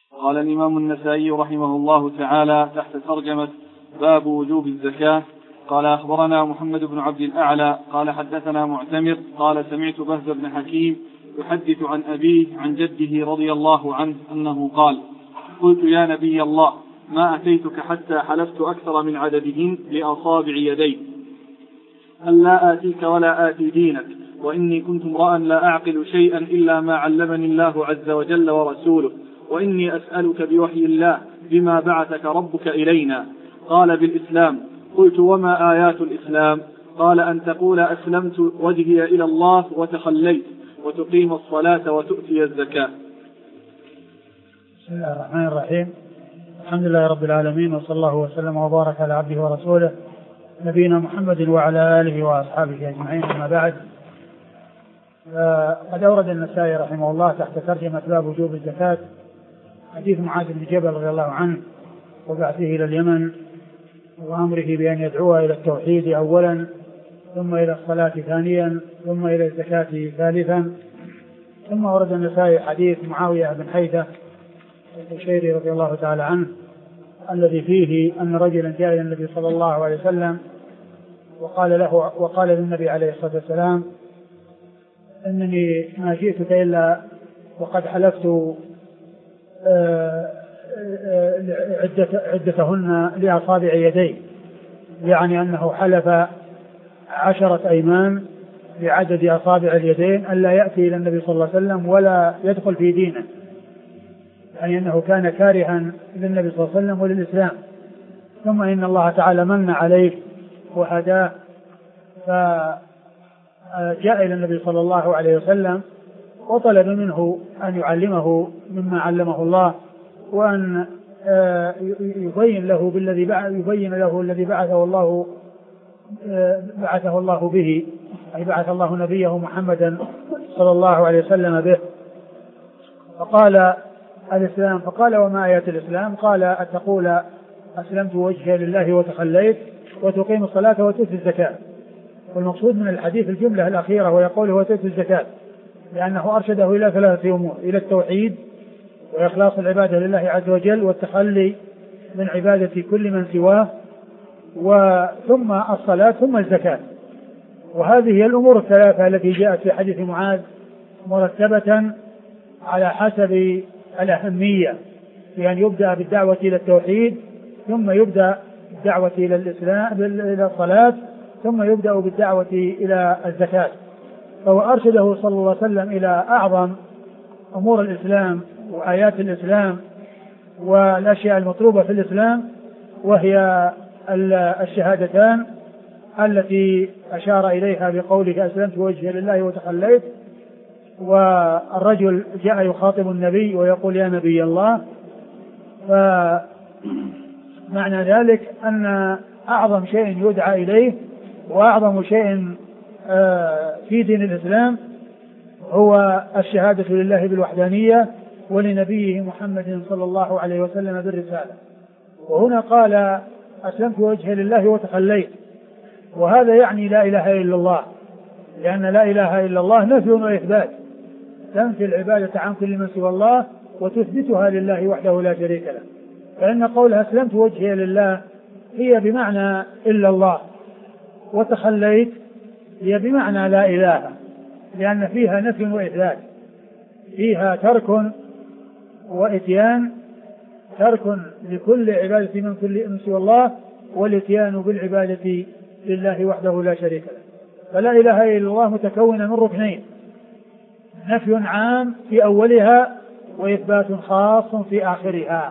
قال الإمام النسائي رحمه الله تعالى تحت ترجمة باب وجوب الزكاة: قال أخبرنا محمد بن عبد الأعلى قال حدثنا معتمر قال سمعت بهز بن حكيم يحدث عن أبيه عن جده رضي الله عنه أنه قال: قلت يا نبي الله ما أتيتك حتى حلفت أكثر من عددهن لأصابع يدي أن لا آتيك ولا آتي دينك، وإني كنت امرأ لا أعقل شيئا إلا ما علمني الله عز وجل ورسوله، وإني أسألك بوحي الله بما بعثك ربك إلينا. قال: بالإسلام. قلت: وما آيات الإسلام؟ قال: أن تقول أسلمت وجهي إلى الله وتخليت، وتقيم الصلاة وتؤتي الزكاة. بسم الله الرحمن الرحيم. الحمد لله رب العالمين، وصلى الله وسلم وبارك على عبده ورسوله نبينا محمد وعلى آله وأصحابه أجمعين، أما بعد. قد أورد النسائي رحمه الله تحت ترجمة باب وجوب الزكاة حديث معاذ بن جبل رضي الله عنه وبعثه إلى اليمن وأمره بأن يدعو إلى التوحيد أولا، ثم إلى الصلاة ثانيا، ثم إلى الزكاة ثالثا. ثم ورد النسائي حديث معاوية بن حيثة القشيري رضي الله تعالى عنه الذي فيه أن رجلا جاء إلى النبي صلى الله عليه وسلم وقال للنبي عليه الصلاة والسلام: إنني ما جئتك إلا وقد حلفت عدتهن لأصابع يدي، يعني أنه حلف 10 أيمان بعدد أصابع اليدين ألا يأتي إلى النبي صلى الله عليه وسلم ولا يدخل في دينه، يعني أنه كان كارها للنبي صلى الله عليه وسلم وللإسلام. ثم إن الله تعالى من عليه وهداه، فجاء إلى النبي صلى الله عليه وسلم وطلب منه أن يعلمه مما علمه الله، وأن يبين له الذي بعثه الله به، أي بعث الله نبيه محمدا صلى الله عليه وسلم به. فقال: الإسلام. فقال: وما آيات الإسلام؟ قال: أن تقول أسلمت وجهي لله وتخليت، وتقيم الصلاة وتؤتي الزكاة. والمقصود من الحديث الجملة الأخيرة ويقول وتؤتي الزكاة، لأنه أرشده إلى 3 أمور: إلى التوحيد وإخلاص العبادة لله عز وجل، والتخلي من عبادة كل من سواه، ثم الصلاة، ثم الزكاة. وهذه هي الأمور الثلاثة التي جاءت في حديث معاذ مرتبة على حسب الأهمية، بأن يبدأ بالدعوة إلى التوحيد، ثم يبدأ بالدعوة إلى الإسلام إلى الصلاة، ثم يبدأ بالدعوة إلى الزكاة. فهو أرشده صلى الله عليه وسلم إلى أعظم أمور الإسلام وآيات الإسلام والأشياء المطلوبة في الإسلام، وهي الشهادتان التي أشار إليها بقوله: أسلمت وجهي لله وتخليت. والرجل جاء يخاطب النبي ويقول: يا نبي الله. فمعنى ذلك أن أعظم شيء يدعى إليه وأعظم شيء في دين الإسلام هو الشهادة لله بالوحدانية ولنبيه محمد صلى الله عليه وسلم بالرسالة. وهنا قال: أسلمت وجهي لله وتخليت، وهذا يعني لا إله إلا الله، لأن لا إله إلا الله نفي وإثبات، تنفي العبادة عن كل من سوى الله وتثبتها لله وحده لا شريك له. فإن قولها أسلمت وجهي لله هي بمعنى إلا الله، وتخليت هي بمعنى لا إله، لأن فيها نفي وإثبات، فيها ترك وإتيان، ترك لكل عبادة من كل من سوى الله، والإتيان بالعبادة لله وحده لا شريك له. فلا إله إلا الله متكونة من ركنين: نفي عام في أولها وإثبات خاص في آخرها.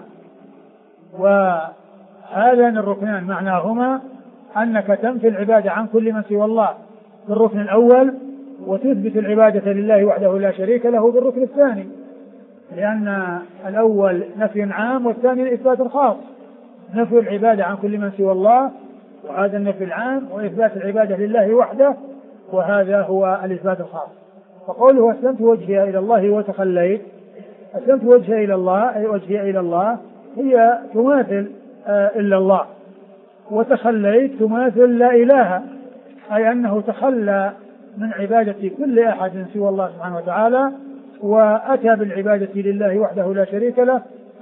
وهذان الركنان معناهما أنك تنفي العبادة عن كل من سوى الله بالركن الأول، وتثبت العبادة لله وحده لا شريك له بالركن الثاني، لأن الأول نفي عام والثاني إثبات خاص: نفي العبادة عن كل من سوى الله، وهذا النفي العام، وإثبات العبادة لله وحده، وهذا هو الإثبات الخاص. فقوله أسلمت وجهي إلى الله وتخليت، أسلمت وجهي إلى الله أي وجهي إلى الله هي تماثل إلا الله، وتخليت تماثل لا إله، أي أنه تخلى من عبادة كل أحد سوى الله سبحانه وتعالى، وأتى بالعبادة لله وحده لا شريك له،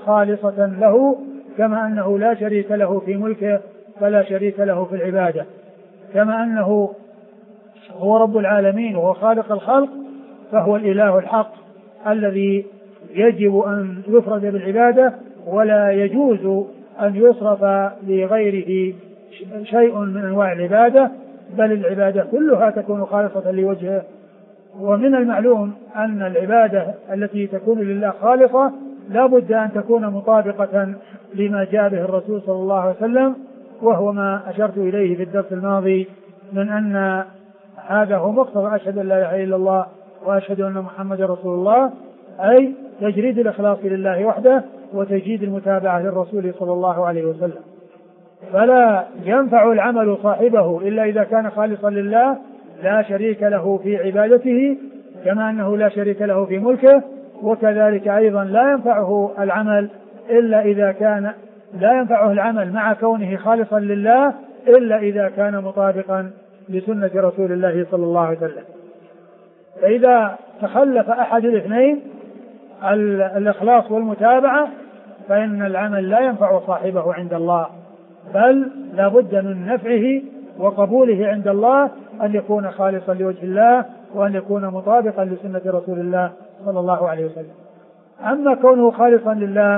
خالصة له، كما أنه لا شريك له في ملكه فلا شريك له في العبادة، كما أنه هو رب العالمين وهو خالق الخلق فهو الإله الحق الذي يجب أن يفرد بالعبادة، ولا يجوز أن يصرف لغيره شيء من أنواع العبادة، بل العبادة كلها تكون خالصة لوجهه. ومن المعلوم أن العبادة التي تكون لله خالصة لا بد أن تكون مطابقة لما جاء به الرسول صلى الله عليه وسلم، وهو ما أشرت إليه في الدرس الماضي من أن هذا هو مقتضى أشهد أن لا إله إلا الله وأشهد أن محمدا رسول الله، أي تجريد الإخلاص لله وحده وتجريد المتابعة للرسول صلى الله عليه وسلم. فلا ينفع العمل صاحبه إلا إذا كان خالصا لله لا شريك له في عبادته، كما أنه لا شريك له في ملكه، وكذلك أيضا لا ينفعه العمل إلا إذا كان لا ينفعه العمل مع كونه خالصا لله إلا إذا كان مطابقا لسنة رسول الله صلى الله عليه وسلم. فإذا تخلف أحد الاثنين الإخلاص والمتابعة فإن العمل لا ينفع صاحبه عند الله، بل لا بد من نفعه وقبوله عند الله أن يكون خالصا لوجه الله وأن يكون مطابقا لسنة رسول الله صلى الله عليه وسلم. أما كونه خالصا لله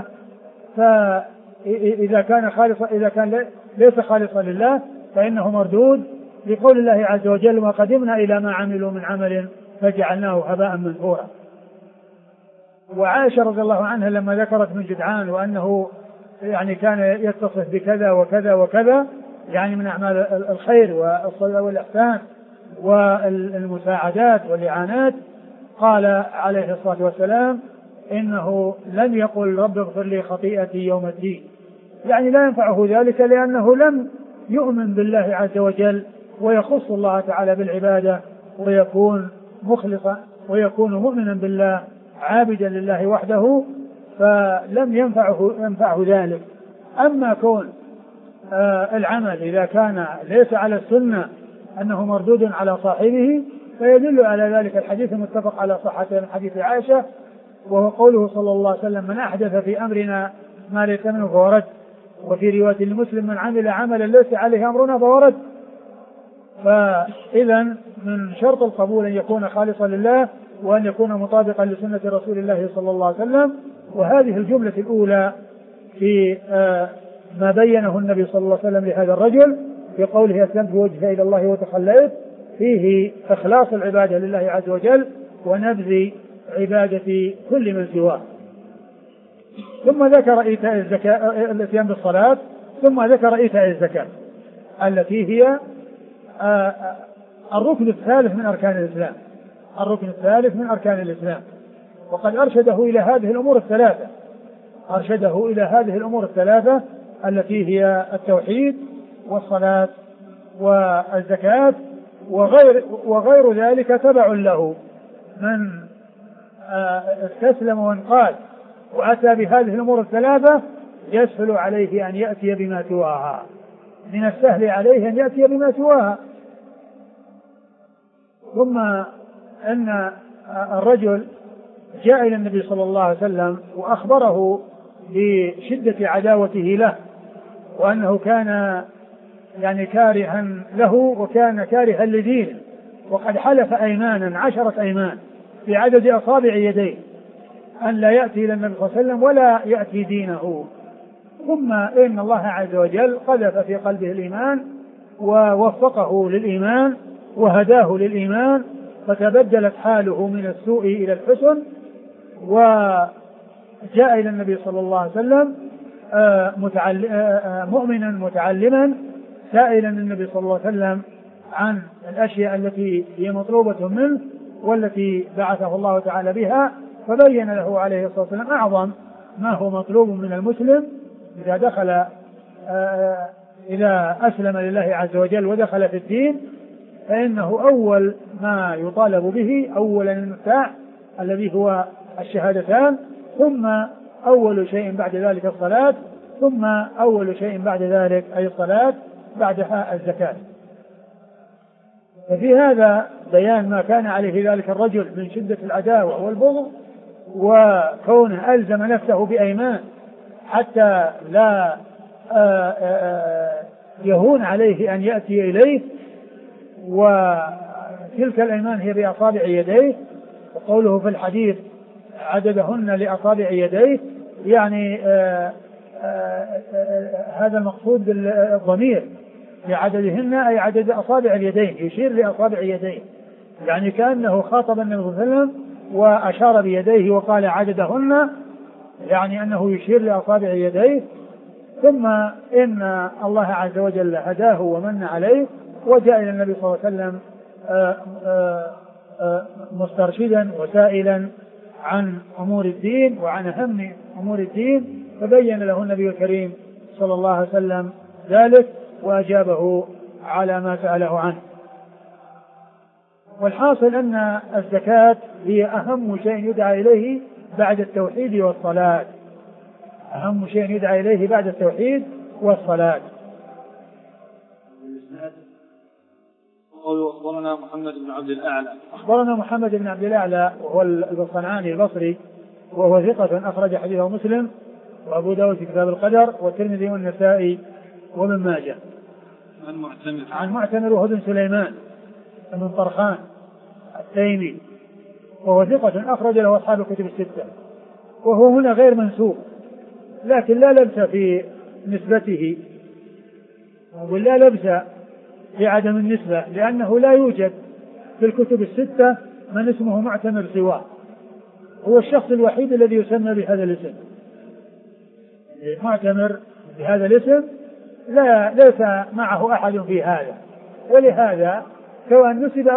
فإذا كان ليس خالصا لله فإنه مردود لقول الله عز وجل ما قدمنا إلى ما عملوا من عمل فجعلناه هباء منثورا. وعائشة رضي الله عنها لما ذكرت من جدعان وأنه يعني كان يتصف بكذا وكذا وكذا يعني من أعمال الخير والإحسان والمساعدات والإعانات، قال عليه الصلاة والسلام إنه لم يقل رب اغفر لي خطيئتي يوم الدين، يعني لا ينفعه ذلك لأنه لم يؤمن بالله عز وجل ويخص الله تعالى بالعبادة ويكون مخلصا ويكون مؤمنا بالله عابدا لله وحده، فلم ينفعه ذلك. أما كون العمل إذا كان ليس على السنة أنه مردود على صاحبه فيدل على ذلك الحديث المتفق على صحته من حديث عائشة، وهو قوله صلى الله عليه وسلم من أحدث في أمرنا ما ليس منه فهو رد، وفي رواية المسلم من عمل عملا ليس عليه أمرنا فهو رد. فإذا من شرط القبول أن يكون خالصا لله وأن يكون مطابقا لسنة رسول الله صلى الله عليه وسلم. وهذه الجملة الأولى في ما بينه النبي صلى الله عليه وسلم لهذا الرجل في قوله أسلمت وجهي إلى الله وتخليت، فيه إخلاص العبادة لله عز وجل ونبذ عبادة كل من سواه. ثم ذكر إيتاء الزكاة الاتيان بالصلاة، ثم ذكر إيتاء الزكاة التي هي الركن الثالث من أركان الإسلام، الركن الثالث من أركان الإسلام. وقد أرشده إلى هذه الأمور الثلاثة، أرشده إلى هذه الأمور الثلاثة التي هي التوحيد والصلاة والزكاة، وغير ذلك تبع له. من استسلم وانقاد وأتى بهذه الأمور الثلاثة يسهل عليه أن يأتي بما سواها، من السهل عليه أن يأتي بما سواها. ثم أن الرجل جاء إلى النبي صلى الله عليه وسلم وأخبره بشدة عداوته له، وأنه كان يعني كارها له وكان كارها لدينه، وقد حلف أيمانا 10 أيمان في عدد أصابع يديه أن لا يأتي إلى النبي صلى الله عليه وسلم ولا يأتي دينه. ثم إن الله عز وجل قذف في قلبه الإيمان ووفقه للإيمان وهداه للإيمان، فتبدلت حاله من السوء إلى الحسن، وجاء إلى النبي صلى الله عليه وسلم مؤمنا متعلما سائلا النبي صلى الله عليه وسلم عن الأشياء التي هي مطلوبة منه والتي بعثه الله تعالى بها، فبين له عليه الصلاة والسلام أعظم ما هو مطلوب من المسلم إذا أسلم لله عز وجل ودخل في الدين، فإنه أول ما يطالب به أولا المفتاح الذي هو الشهادتان، ثم أول شيء بعد ذلك الصلاة، ثم أول شيء بعد ذلك أي الصلاة، بعدها الزكاة. ففي هذا بيان ما كان عليه ذلك الرجل من شدة العداوة والبغض، وكونه ألزم نفسه بأيمان حتى لا يهون عليه أن يأتي إليه. وتلك الأيمان هي بأصابع يديه، وقوله في الحديث عددهن لأصابع يديه، يعني هذا المقصود بالضمير لعددهن أي عدد أصابع اليدين، يشير لأصابع يديه، يعني كأنه خاطب النبي صلى الله عليه وسلم وأشار بيديه وقال عددهن، يعني أنه يشير لأصابع يديه. ثم إن الله عز وجل هداه ومن عليه وجاء إلى النبي صلى الله عليه وسلم مسترشدا وسائلا عن أمور الدين وعن أهم أمور الدين، فبين له النبي الكريم صلى الله عليه وسلم ذلك وأجابه على ما سأله عنه. والحاصل أن الزكاة هي أهم شيء يدعى إليه بعد التوحيد والصلاة، أهم شيء يدعى إليه بعد التوحيد والصلاة. قالوا أخبرنا محمد بن عبد الأعلى. أخبرنا محمد بن عبد الأعلى وهو الصنعاني البصري، وهو ثقة أخرج حديثه مسلم وأبو داود في كتاب القدر والترمذي والنسائي وابن ماجه. عن معتمر وهو بن سليمان بن طرخان التيمي، وهو ثقة أخرج له أصحاب الكتب الستة، وهو هنا غير منسوب، لكن لا لبس في نسبته ولا لبس في عدم النسبة، لأنه لا يوجد في الكتب الستة من اسمه معتمر سواه، هو الشخص الوحيد الذي يسمى بهذا الاسم. معتمر بهذا الاسم ليس معه أحد في هذا، ولهذا سواء نسب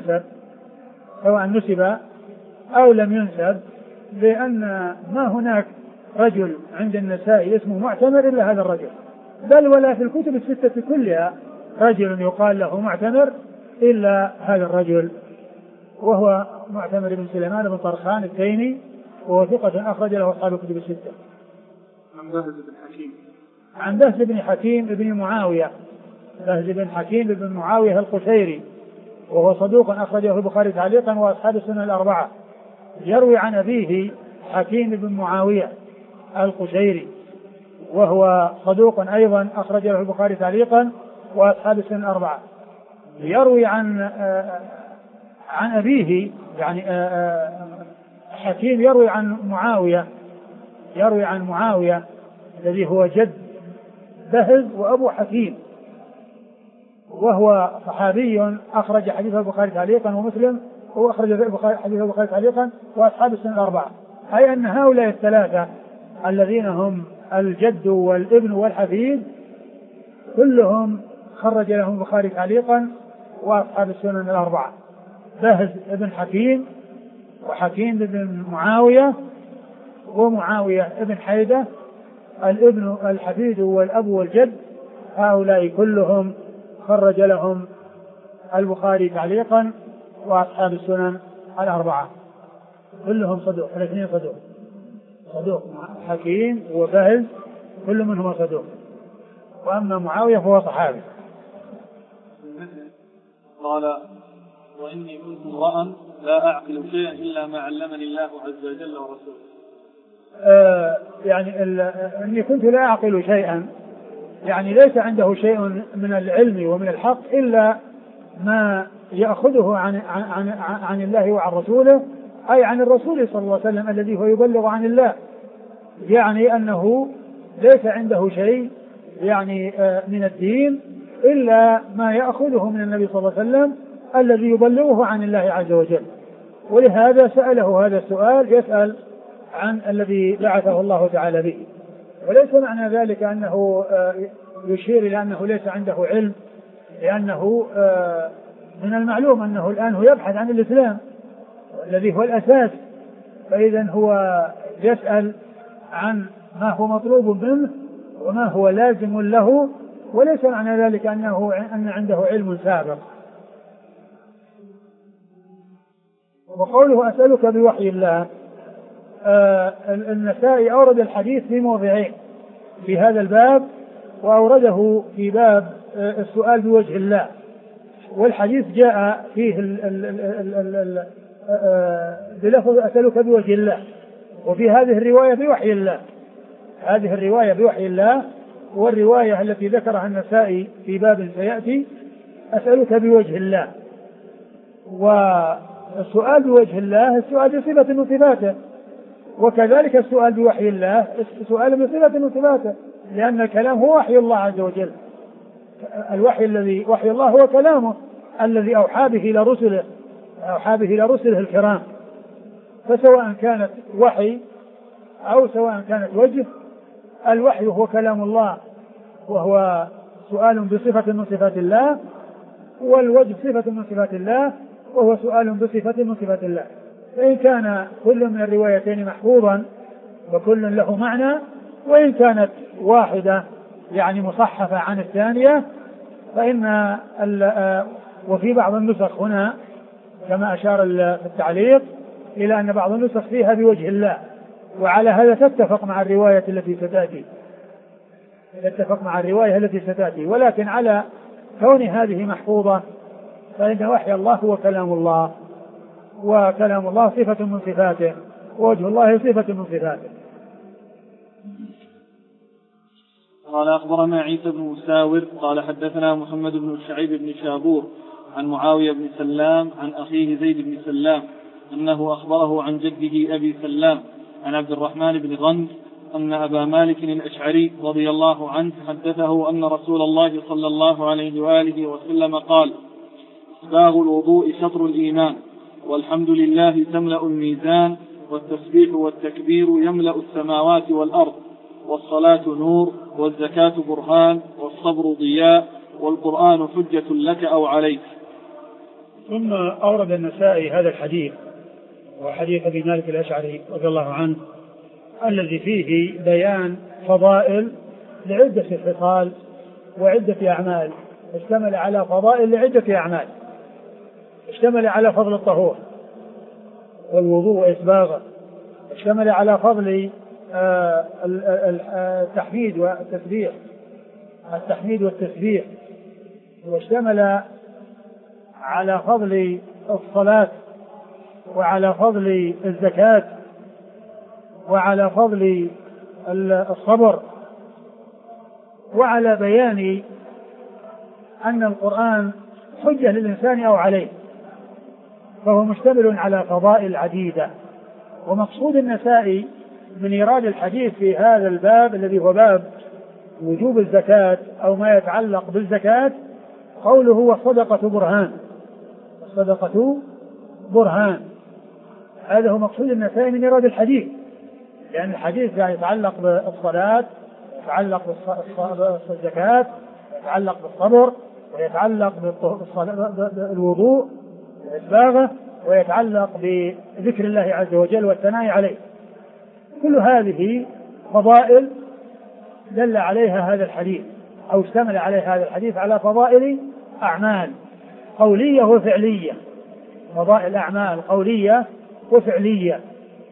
أو لم ينسب لأن ما هناك رجل عند النسائي اسمه معتمر إلا هذا الرجل، بل ولا في الكتب الستة كلها رجل يقال له معتمر إلا هذا الرجل، وهو معتمر بن سليمان بن طرخان التيمي، وهو ثقة أخرج له أصحاب الكتب الستة. عن بهز بن حكيم بن معاوية، بهز بن حكيم بن معاوية القشيري، وهو صدوق أخرجه البخاري تعليقا وأصحاب السنن الأربعة. يروي عن أبيه حكيم بن معاوية القشيري، وهو صدوق أيضا أخرجه البخاري تعليقا وأصحاب السنن الأربعة. يروي عن أبيه، يعني حكيم يروي عن معاوية الذي هو جد بهز وأبو حكيم، وهو صحابي أخرج حديث البخاري تعليقا ومسلم، هو أخرج حديث البخاري تعليقا وأصحاب السنن الأربعة، أي أن هؤلاء الثلاثة الذين هم الجد والابن والحفيد كلهم خرج لهم البخاري تعليقا وأصحاب السنن الأربعة. بهز ابن حكيم وحكيم بن معاوية ومعاوية ابن حيدة، الابن الحفيد والأب والجد، هؤلاء كلهم خرج لهم البخاري تعليقا وأصحاب السنن الأربعة، كلهم صدوق، الاثنين صدوق حكيم وبهز كل منهم صدوق، وأما معاوية فهو صحابي. قال وإني كنت امرأ لا أعقل شيئا إلا ما علمني الله عز وجل ورسوله. يعني إني كنت لا أعقل شيئا، يعني ليس عنده شيء من العلم ومن الحق إلا ما يأخذه عن الله وعن رسوله، أي عن الرسول صلى الله عليه وسلم الذي هو يبلغ عن الله، يعني أنه ليس عنده شيء يعني من الدين إلا ما يأخذه من النبي صلى الله عليه وسلم الذي يبلغه عن الله عز وجل. ولهذا سأله هذا السؤال، يسأل عن الذي بعثه الله تعالى به، وليس معنى ذلك أنه يشير إلى أنه ليس عنده علم، لأنه من المعلوم أنه الآن هو يبحث عن الإسلام الذي هو الأساس، فإذا هو يسأل عن ما هو مطلوب منه وما هو لازم له، وليس معنى ذلك أن عنده علم سابق. وقوله أسألك بوحي الله، النسائي أورد الحديث في موضعين في هذا الباب، وأورده في باب السؤال بوجه الله، والحديث جاء فيه بلفظ أسألك بوجه الله، وفي هذه الرواية بوحي الله، هذه الرواية بوحي الله، والرواية التي ذكرها النسائي في باب سيأتي أسألك بوجه الله. والسؤال بوجه الله السؤال بصفة من صفاته، وكذلك السؤال بوحي الله السؤال بصفة من صفاته، لأن الكلام هو وحي الله عز وجل. الوحي الذي وحي الله هو كلامه الذي أوحى به إلى رسله الكرام. فسواء كانت وحي أو سواء كانت وجه، الوحي هو كلام الله وهو سؤال بصفة من صفات الله، والوجه صفة من صفات الله وهو سؤال بصفة من صفات الله. فإن كان كل من الروايتين محفوظا وكل له معنى، وإن كانت واحدة يعني مصحفة عن الثانية، فإن وفي بعض النسخ هنا كما أشار في التعليق إلى أن بعض النسخ فيها بوجه الله، وعلى هذا تتفق مع الرواية التي ستأتي، ولكن على كون هذه محفوظة فإن وحي الله هو كلام الله، وكلام الله صفة من صفاته، ووجه الله صفة من صفاته. قال أخبرنا عيسى بن مساور قال حدثنا محمد بن شعيب بن شابور عن معاوية بن سلام عن أخيه زيد بن سلام أنه أخبره عن جده أبي سلام عن عبد الرحمن بن غنم أن أبا مالك الأشعري رضي الله عنه حدثه أن رسول الله صلى الله عليه وآله وسلم قال: إسباغ الوضوء شطر الإيمان، والحمد لله تملأ الميزان، والتسبيح والتكبير يملأ السماوات والأرض، والصلاة نور، والزكاة برهان، والصبر ضياء، والقرآن حجة لك أو عليك. ثم أورد النسائي هذا الحديث، وحديث أبي مالك الأشعري رضي الله عنه الذي فيه بيان فضائل لعدة خصال وعدة أعمال، اشتمل على فضائل لعدة أعمال، اشتمل على فضل الطهور والوضوء وإسباغه، اشتمل على فضل التحميد والتسبيح، واشتمل على فضل الصلاة، وعلى فضل الزكاة، وعلى فضل الصبر، وعلى بيان أن القرآن حجة للإنسان أو عليه، فهو مشتمل على فضائل عديدة. ومقصود النسائي من إيراد الحديث في هذا الباب الذي هو باب وجوب الزكاة أو ما يتعلق بالزكاة قوله والصدقة برهان، الصدقة برهان، هذا هو مقصود النسائي من إيراد الحديث، لأن الحديث يتعلق بالصلاة، يتعلق بالزكاة، يتعلق بالصبر، ويتعلق بالوضوء والإسباغة، ويتعلق بذكر الله عز وجل والثناء عليه. كل هذه فضائل دل عليها هذا الحديث أو اشتمل عليها هذا الحديث على فضائل أعمال قولية وفعلية، فضائل أعمال قولية وفعلية.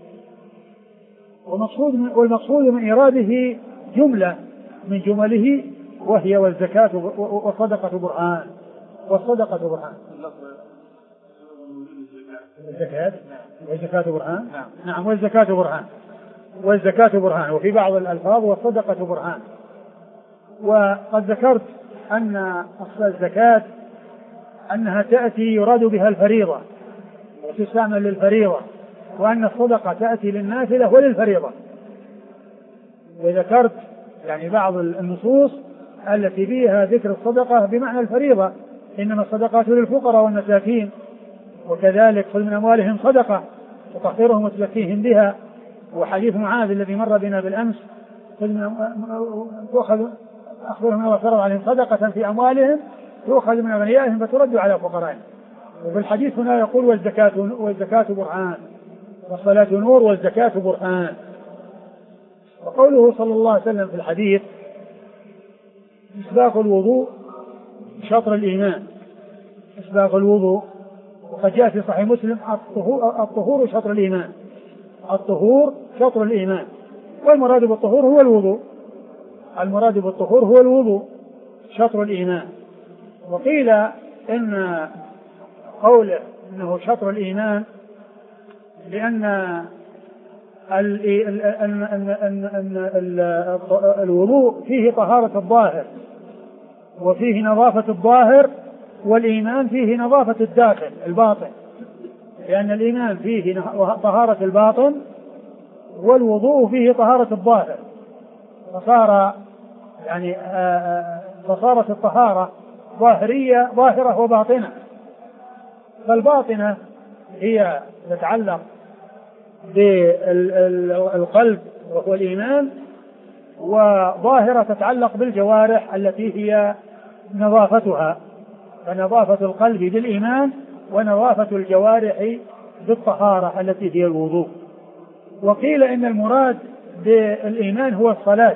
والمقصود من إراده جملة من جمله وهي والزكاة والصدقة برهان، والصدقة برهان، والزكاة برهان، نعم، والزكاة برهان، والزكاة برهان، وفي بعض الألفاظ والصدقة برهان. وقد ذكرت أن الزكاة أنها تأتي يراد بها الفريضة وتستعمل للفريضة، وأن الصدقة تأتي للنافلة وللفريضة. وذكرت يعني بعض النصوص التي فيها ذكر الصدقة بمعنى الفريضة، إنما الصدقات للفقراء والمساكين، وكذلك خذ من أموالهم صدقة وتطهرهم وتزكيهم بها. وحديث معاذ الذي مر بنا بالأمس أخبرهم الله فرض عليهم صدقة في أموالهم تؤخذ من أغنيائهم فترد على فقرائهم. وفي الحديث هنا يقول والزكاة برهان، والصلاة نور، والزكاة برهان. وقوله صلى الله عليه وسلم في الحديث إسباغ الوضوء شطر الإيمان، إسباغ الوضوء، وقد جاء في صحيح مسلم الطهور شطر الإيمان، الطهور شطر الإيمان، والمراد بالطهور هو الوضوء، المراد بالطهور هو الوضوء شطر الإيمان. وقيل إن قوله إنه شطر الإيمان لأن الوضوء فيه طهارة الظاهر وفيه نظافة الظاهر، والإيمان فيه نظافة الداخل الباطن، لأن الإيمان فيه طهارة الباطن والوضوء فيه طهارة الظاهر، فصارت الطهارة ظاهرة وباطنة. فالباطنة هي تتعلق بالقلب وهو الإيمان، وظاهرة تتعلق بالجوارح التي هي نظافتها، فنظافة القلب بالإيمان ونظافة الجوارح بالطهارة التي هي الوضوء. وقيل إن المراد بالإيمان هو الصلاة،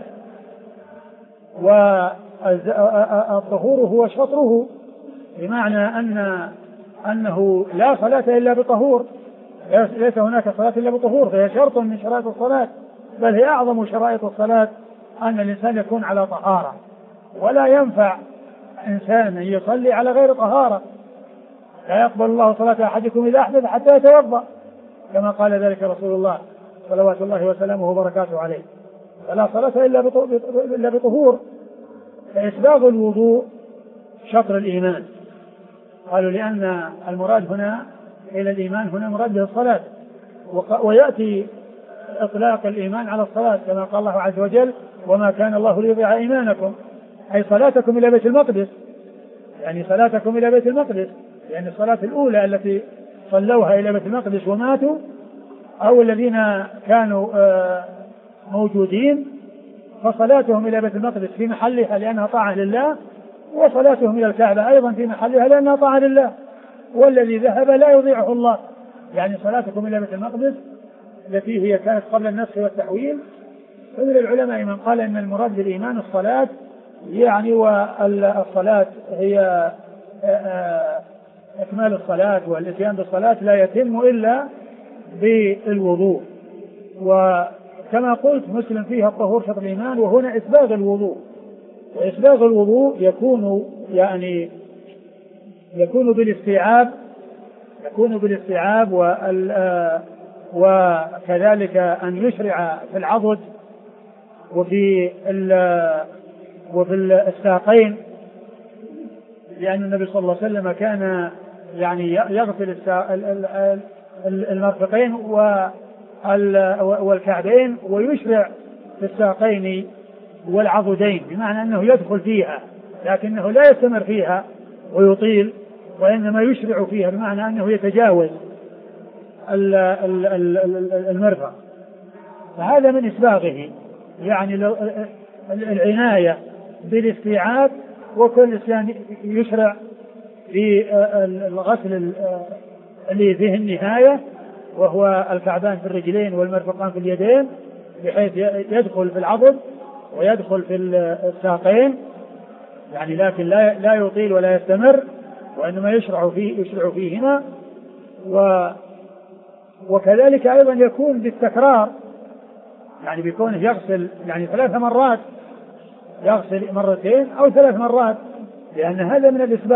والطهور هو شطره، بمعنى أنه لا صلاة إلا بطهور، ليس هناك صلاة إلا بطهور، فهي شرط من شرائط الصلاة، بل هي أعظم شرائط الصلاة أن الإنسان يكون على طهارة، ولا ينفع إنسان أن يصلي على غير طهارة. لا يقبل الله صلاة أحدكم إذا أحدث حتى يتوضأ، كما قال ذلك رسول الله صلوات الله وسلامه وبركاته عليه. فلا صلاة إلا بطهور. فإسباغ الوضوء شطر الإيمان. قالوا لأن المراد هنا إلى الإيمان هنا مراد به الصلاة، ويأتي إطلاق الإيمان على الصلاة كما قال الله عز وجل: وما كان الله ليضيع إيمانكم، أي صلاتكم إلى بيت المقدس، يعني صلاتكم إلى بيت المقدس، يعني الصلاة الأولى التي صلوها إلى بيت المقدس وماتوا، أو الذين كانوا موجودين، فصلاتهم إلى بيت المقدس في محلها لأنها طاعة لله، وصلاتهم إلى الكعبة أيضا في محلها لأنها طاعة لله، والذي ذهب لا يضيعه الله. يعني صلاتكم إلى بيت المقدس التي هي كانت قبل النسخ والتحويل. فمن العلماء من قال إن المراد بالإيمان الصلاة، يعني والصلاة هي إكمال الصلاة، والإتيان بالصلاة لا يتم إلا بالوضوء. وكما قلت مسلم فيها الطهور شطر الإيمان، وهنا إسباغ الوضوء. وإسباغ الوضوء يكون بالاستيعاب وكذلك أن يشرع في العضد وفي الساقين، لأن النبي صلى الله عليه وسلم كان يعني يغسل المرفقين والكعبين، ويشرع في الساقين والعضدين، بمعنى أنه يدخل فيها لكنه لا يستمر فيها ويطيل، وإنما يشرع فيها بمعنى أنه يتجاوز المرفق. فهذا من إسباغه، يعني العناية بالاستيعاب، وكل إنسان يشرع في الغسل اللي فيه النهاية، وهو الكعبان في الرجلين والمرفقان في اليدين، بحيث يدخل في العضد ويدخل في الساقين، يعني لكن لا يطيل ولا يستمر، وإنما يشرع فيهما. وكذلك أيضا يكون بالتكرار، يعني بيكون يغسل يعني 3 مرات، يغسل مرتين أو 3 مرات، لأن هذا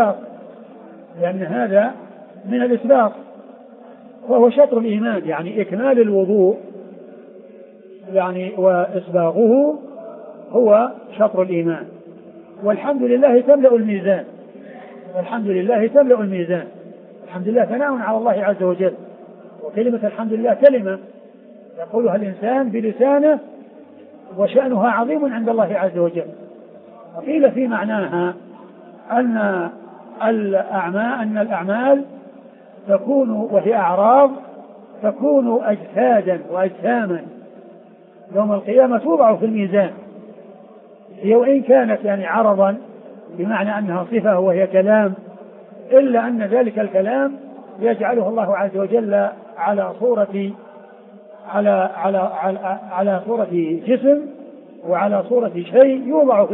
من الإسباغ، وهو شطر الإيمان، يعني إكمال الوضوء، يعني وإسباغه هو شطر الإيمان. والحمد لله تملأ الميزان، والحمد لله تملأ الميزان. الحمد لله ثناء على الله عز وجل، وكلمة الحمد لله كلمة يقولها الإنسان بلسانه، وشأنها عظيم عند الله عز وجل. وقيل في معناها أن الأعمال تكون، وهي أعراض، تكون أجسادا وأجساما يوم القيامة توضع في الميزان، هي وإن كانت يعني عرضا بمعنى أنها صفة وهي كلام، إلا أن ذلك الكلام يجعله الله عز وجل على صورة جسم وعلى صورة شيء يوضع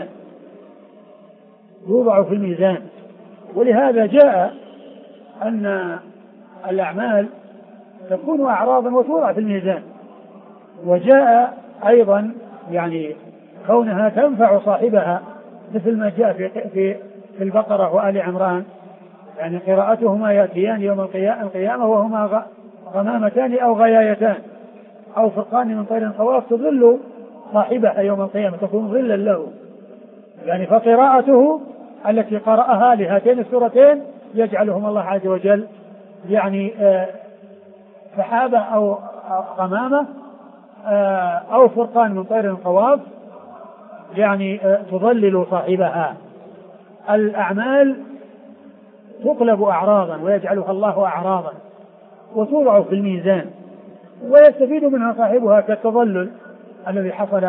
في الميزان. ولهذا جاء أن الأعمال تكون أعراضا وتوضع في الميزان، وجاء أيضا يعني كونها تنفع صاحبها، مثل ما جاء في البقرة وآل عمران، يعني قراءتهما يأتيان يوم القيامة وهما غمامتان أو غيايتان، أو فرقان من طير خواف تظل صاحبها يوم القيامة، تكون ظلا له. يعني فقراءته التي قرأها لهاتين السورتين يجعلهم الله عز وجل يعني سحابة أو غمامة أو فرقان من طير خواف يعني تظلل صاحبها. الأعمال تقلب أعراضا ويجعلها الله أعراضا وتوضع في الميزان ويستفيد منها صاحبها كالتظلل الذي حصل.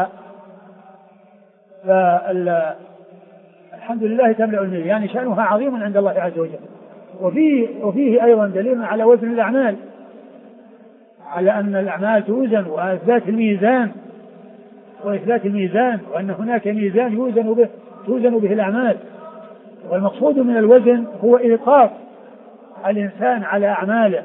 الحمد لله تملأ الميزان، يعني شأنها عظيم عند الله عز وجل. وفيه أيضا دليل على وزن الأعمال، على أن الأعمال توزن وإثبات الميزان وأن هناك ميزان توزن به الأعمال. والمقصود من الوزن هو إيقاف الإنسان على أعماله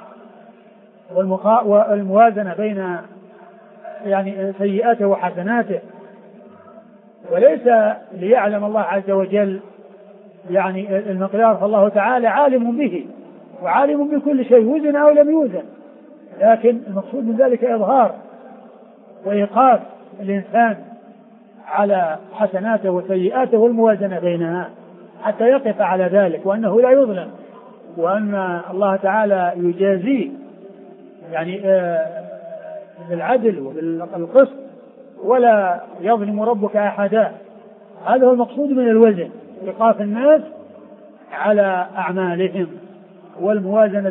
والموازنة بين يعني سيئاته وحسناته، وليس ليعلم الله عز وجل يعني المقدار، فالله تعالى عالم به وعالم بكل شيء وزن أو لم يوزن، لكن المقصود من ذلك إظهار وإيقاف الإنسان على حسناته وسيئاته والموازنة بينها حتى يقف على ذلك، وأنه لا يظلم، وأن الله تعالى يجازيه يعني بالعدل وبالقسط ولا يظلم ربك أحدا. هذا هو المقصود من الوزن، إيقاف الناس على أعمالهم والموازنة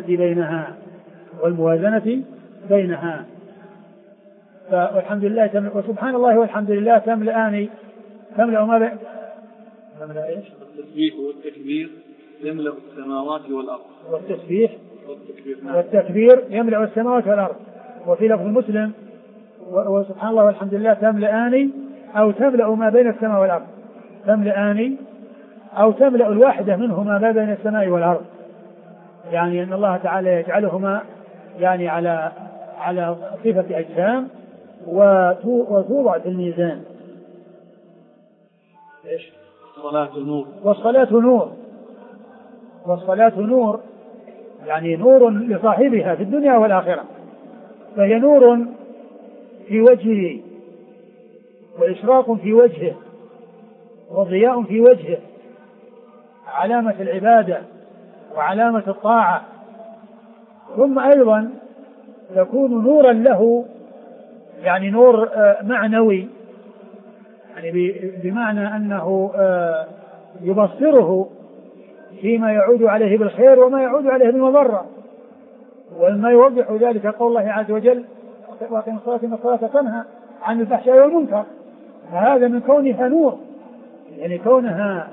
بينها. والحمد لله وسبحان الله والحمد لله تملأ ما بين التسبيح والتكبير يملأ السماوات والأرض. والتسبيح والتكبير يملأ السماوات والأرض. وفي لفظ مسلم وسبحان الله والحمد لله تملأان أو تملأ ما بين السماء والأرض، تملأان أو تملأ الواحدة منهما ما بين السماء والأرض، يعني أن الله تعالى يجعلهما يعني على صفة أجسام وتوضع في الميزان. والصلاة نور يعني نور لصاحبها في الدنيا والآخرة، فهي نور في وجهه وإشراق في وجهه وضياء في وجهه، علامة العبادة وعلامة الطاعة. ثم أيضا يكون نورا له يعني نور معنوي، يعني بمعنى أنه يبصره فيما يعود عليه بالخير وما يعود عليه بالمضرة. وما يوضح ذلك قول الله عز وجل وأقم الصلاة إن الصلاة تنهى عن الفحشاء والمنكر. فهذا من كونها نور، يعني كونها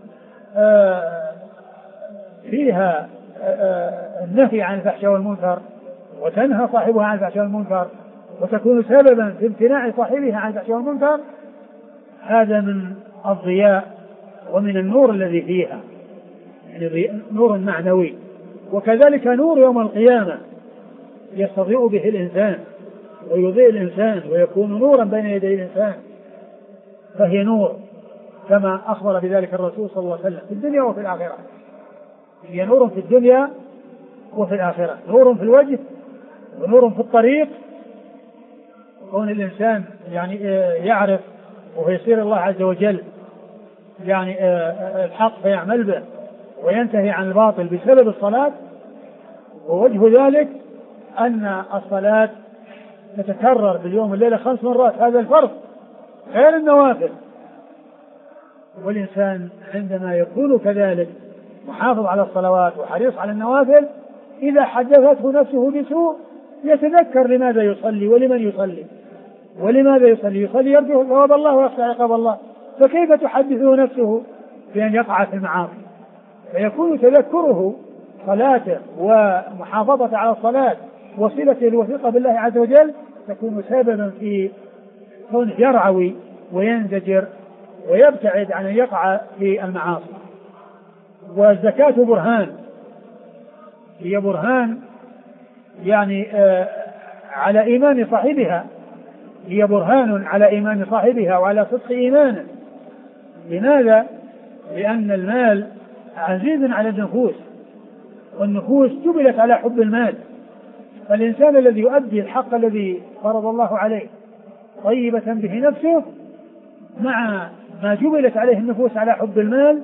فيها النهي عن الفحشاء والمنكر وتنهى صاحبها عن الفحشاء والمنكر وتكون سببا في امتناع صاحبها عن الفحشاء والمنكر، هذا من الضياء ومن النور الذي فيها، يعني نور معنوي. وكذلك نور يوم القيامة يستضيء به الإنسان ويضيء الإنسان ويكون نورا بين يدي الإنسان، فهي نور كما أخبر بذلك الرسول صلى الله عليه وسلم في الدنيا وفي الآخرة. هي نور في الدنيا وفي الآخرة، نور في الوجه ونور في الطريق، كون الإنسان يعني يعرف ويصير الله عز وجل يعني الحق فيعمل به وينتهي عن الباطل بسبب الصلاة. ووجه ذلك أن الصلاة تتكرر باليوم والليلة 5 مرات، هذا الفرض غير النوافل. والإنسان عندما يكون كذلك محافظ على الصلوات وحريص على النوافل، إذا حدثته نفسه بسوء يتذكر لماذا يصلي ولمن يصلي ولماذا يصلي يرجو ثواب الله ويخشى عقاب الله، فكيف تحدثه نفسه بأن يقع في المعاصي؟ فيكون تذكره صلاته ومحافظة على الصلاة وصلته الوثيقة بالله عز وجل تكون سببا في كونه يرعوي وينزجر ويبتعد عن أن يقع في المعاصي. والزكاة برهان، هي برهان يعني على إيمان صاحبها، هي برهان على إيمان صاحبها وعلى صدق إيمانه. لماذا؟ لأن المال عزيز على النفوس، والنفوس جبلت على حب المال، فالإنسان الذي يؤدي الحق الذي فرض الله عليه طيبة به نفسه مع ما جبلت عليه النفوس على حب المال،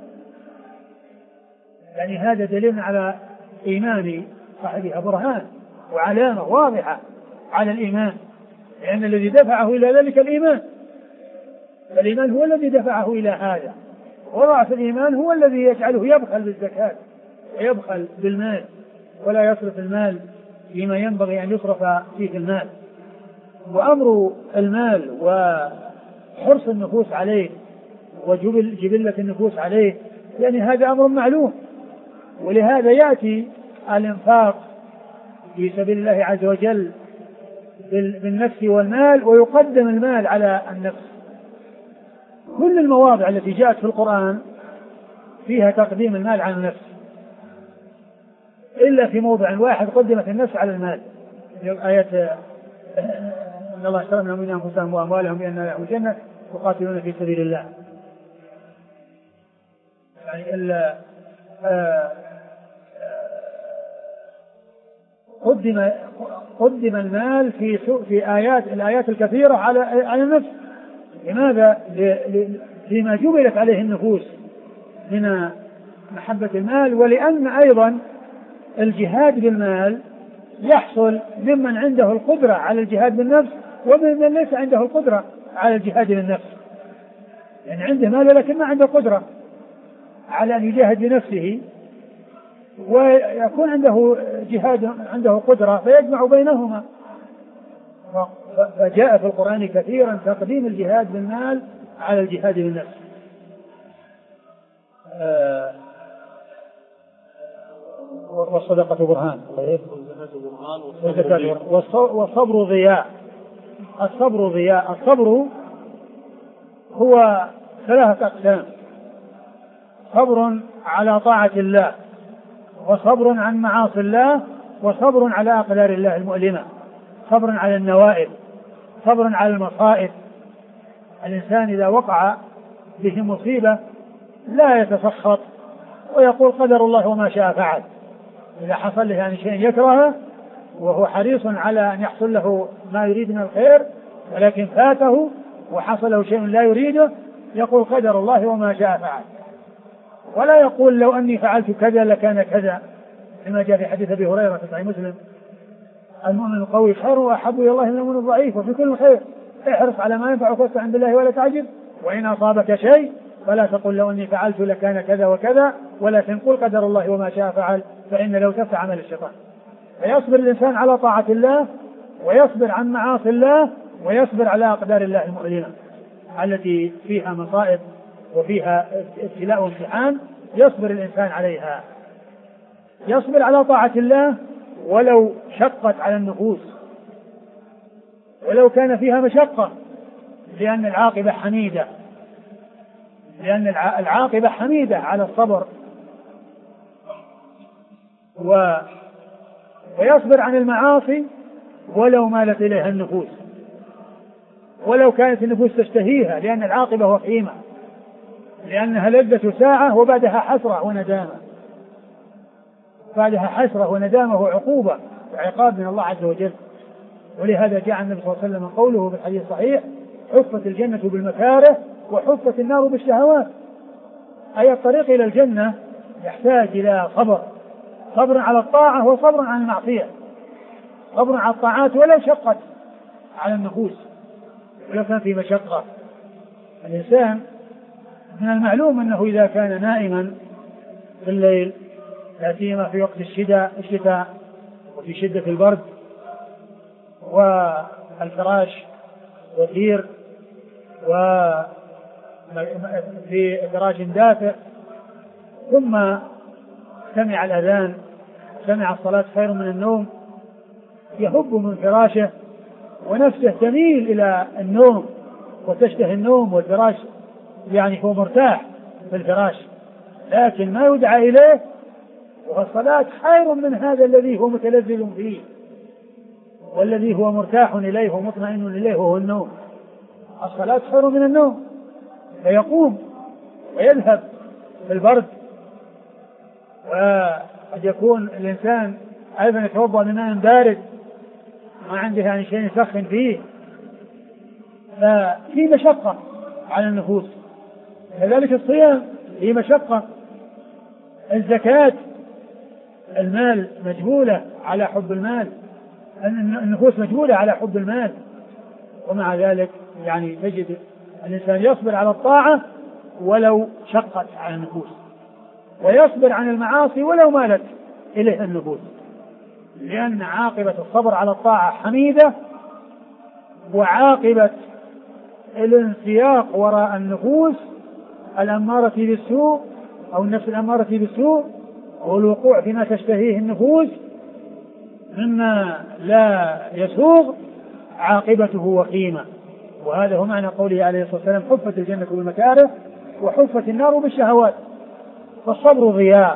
يعني هذا دليل على إيمان صاحبها، برهان وعلامة واضحة على الإيمان، لأن الذي دفعه إلى ذلك الإيمان هو الذي دفعه إلى هذا، وضعف الإيمان هو الذي يجعله يبخل بالزكاة ويبخل بالمال ولا يصرف المال فيما ينبغي أن يصرف فيه المال. وأمر المال وحرص النفوس عليه وجبلة النفوس عليه يعني هذا أمر معلوم، ولهذا يأتي الإنفاق في سبيل الله عز وجل بالنفس والمال، ويقدم المال على النفس. كل المواضع التي جاءت في القرآن فيها تقديم المال على النفس، إلا في موضع واحد قدمت النفس على المال، آية إن الله اشترى من المؤمنين أنفسهم وأموالهم بأن لهم الجنة يقاتلون في سبيل الله. يعني إلا قدم المال في الآيات الكثيرة على النفس. لماذا؟ لما جبلت عليه النفوس من محبة المال، ولأن أيضا الجهاد بالمال يحصل ممن عنده القدرة على الجهاد بالنفس وممن ليس عنده القدرة على الجهاد بالنفس. يعني عنده مال ولكن ما عنده قدرة على أن يجاهد بنفسه، ويكون عنده جهاد عنده قدرة فيجمع بينهما. فجاء في القرآن كثيرا تقديم الجهاد بالمال على الجهاد بالنفس. والصدقة برهان والصبر ضياء. الصبر هو ثلاثة أقسام: صبر على طاعة الله، وصبر عن معاصي الله، وصبر على أقدار الله المؤلمة. صبر على النوائب، صبر على المصائب. الإنسان إذا وقع به مصيبة لا يتسخط ويقول قدر الله وما شاء فعل. إذا حصل له يعني شيء يكرهه وهو حريص على أن يحصل له ما يريد من الخير ولكن فاته وحصل له شيء لا يريده، يقول قدر الله وما شاء فعل، ولا يقول لو أني فعلت كذا لكان كذا، كما جاء في حديث أبي هريرة في صحيح مسلم: المؤمن القوي خير وأحب إلى الله من المؤمن الضعيف، وفي كل خير احرص على ما ينفعك واستعن بالله ولا تعجب، وإن أصابك شيء فلا تقل لو أني فعلت لكان كذا وكذا، ولكن قل قدر الله وما شاء فعل، فإن لو تفتح عمل الشيطان. فيصبر الإنسان على طاعة الله، ويصبر عن معاصي الله، ويصبر على أقدار الله المؤلمة التي فيها مصائب وفيها ابتلاء وامتحان، يصبر الإنسان عليها. يصبر على طاعة الله ولو شقت على النفوس، ولو كان فيها مشقة، لأن العاقبة حميدة، على الصبر. ويصبر عن المعاصي ولو مالت إليها النفوس، ولو كانت النفوس تشتهيها، لأن العاقبة وخيمة، لأنها لذة ساعة وبعدها حسرة وندامة وعقوبة وعقاب من الله عز وجل. ولهذا جاء النبي صلى الله عليه وسلم قوله في الحديث الصحيح: حفت الجنة بالمكاره وحفت النار بالشهوات. أي الطريق إلى الجنة يحتاج إلى صبر على الطاعة وصبر عن المعصية. صبر على الطاعات ولو شقت على النفوس، ولو كان في مشقة. الإنسان من المعلوم أنه إذا كان نائما في الليل، لا سيما في وقت الشتاء وفي شدة البرد والفراش وثير وفي فراش دافئ، ثم سمع الأذان، سمع الصلاة خير من النوم، يهب من فراشه ونفسه تميل إلى النوم وتشتهي النوم، والفراش يعني هو مرتاح في الفراش، لكن ما يدعى إليه، والصلاة خير من هذا الذي هو متلذذ فيه والذي هو مرتاح إليه ومطمئن إليه وهو النوم. الصلاة خير من النوم، فيقوم ويذهب في البرد. وقد يكون الإنسان أيضا يتوضأ بماء بارد ما عنده يعني شيء يسخن فيه، ففي مشقة على النفوس. كذلك الصيام فيه مشقة. الزكاة المال مجبولة على حب المال، النفوس مجبولة على حب المال، ومع ذلك يعني تجد الإنسان يصبر على الطاعة ولو شقت على النفوس، ويصبر عن المعاصي ولو مالت إليه النفوس، لأن عاقبة الصبر على الطاعة حميدة، وعاقبة الانسياق وراء النفوس الأمارة بالسوء أو النفس الأمارة بالسوء والوقوع فيما تشتهيه النفوس مما لا يسوغ عاقبته وخيمة. وهذا هو معنى قوله عليه الصلاة والسلام: حفت الجنة بالمكاره وحفت النار بالشهوات. فالصبر ضياء،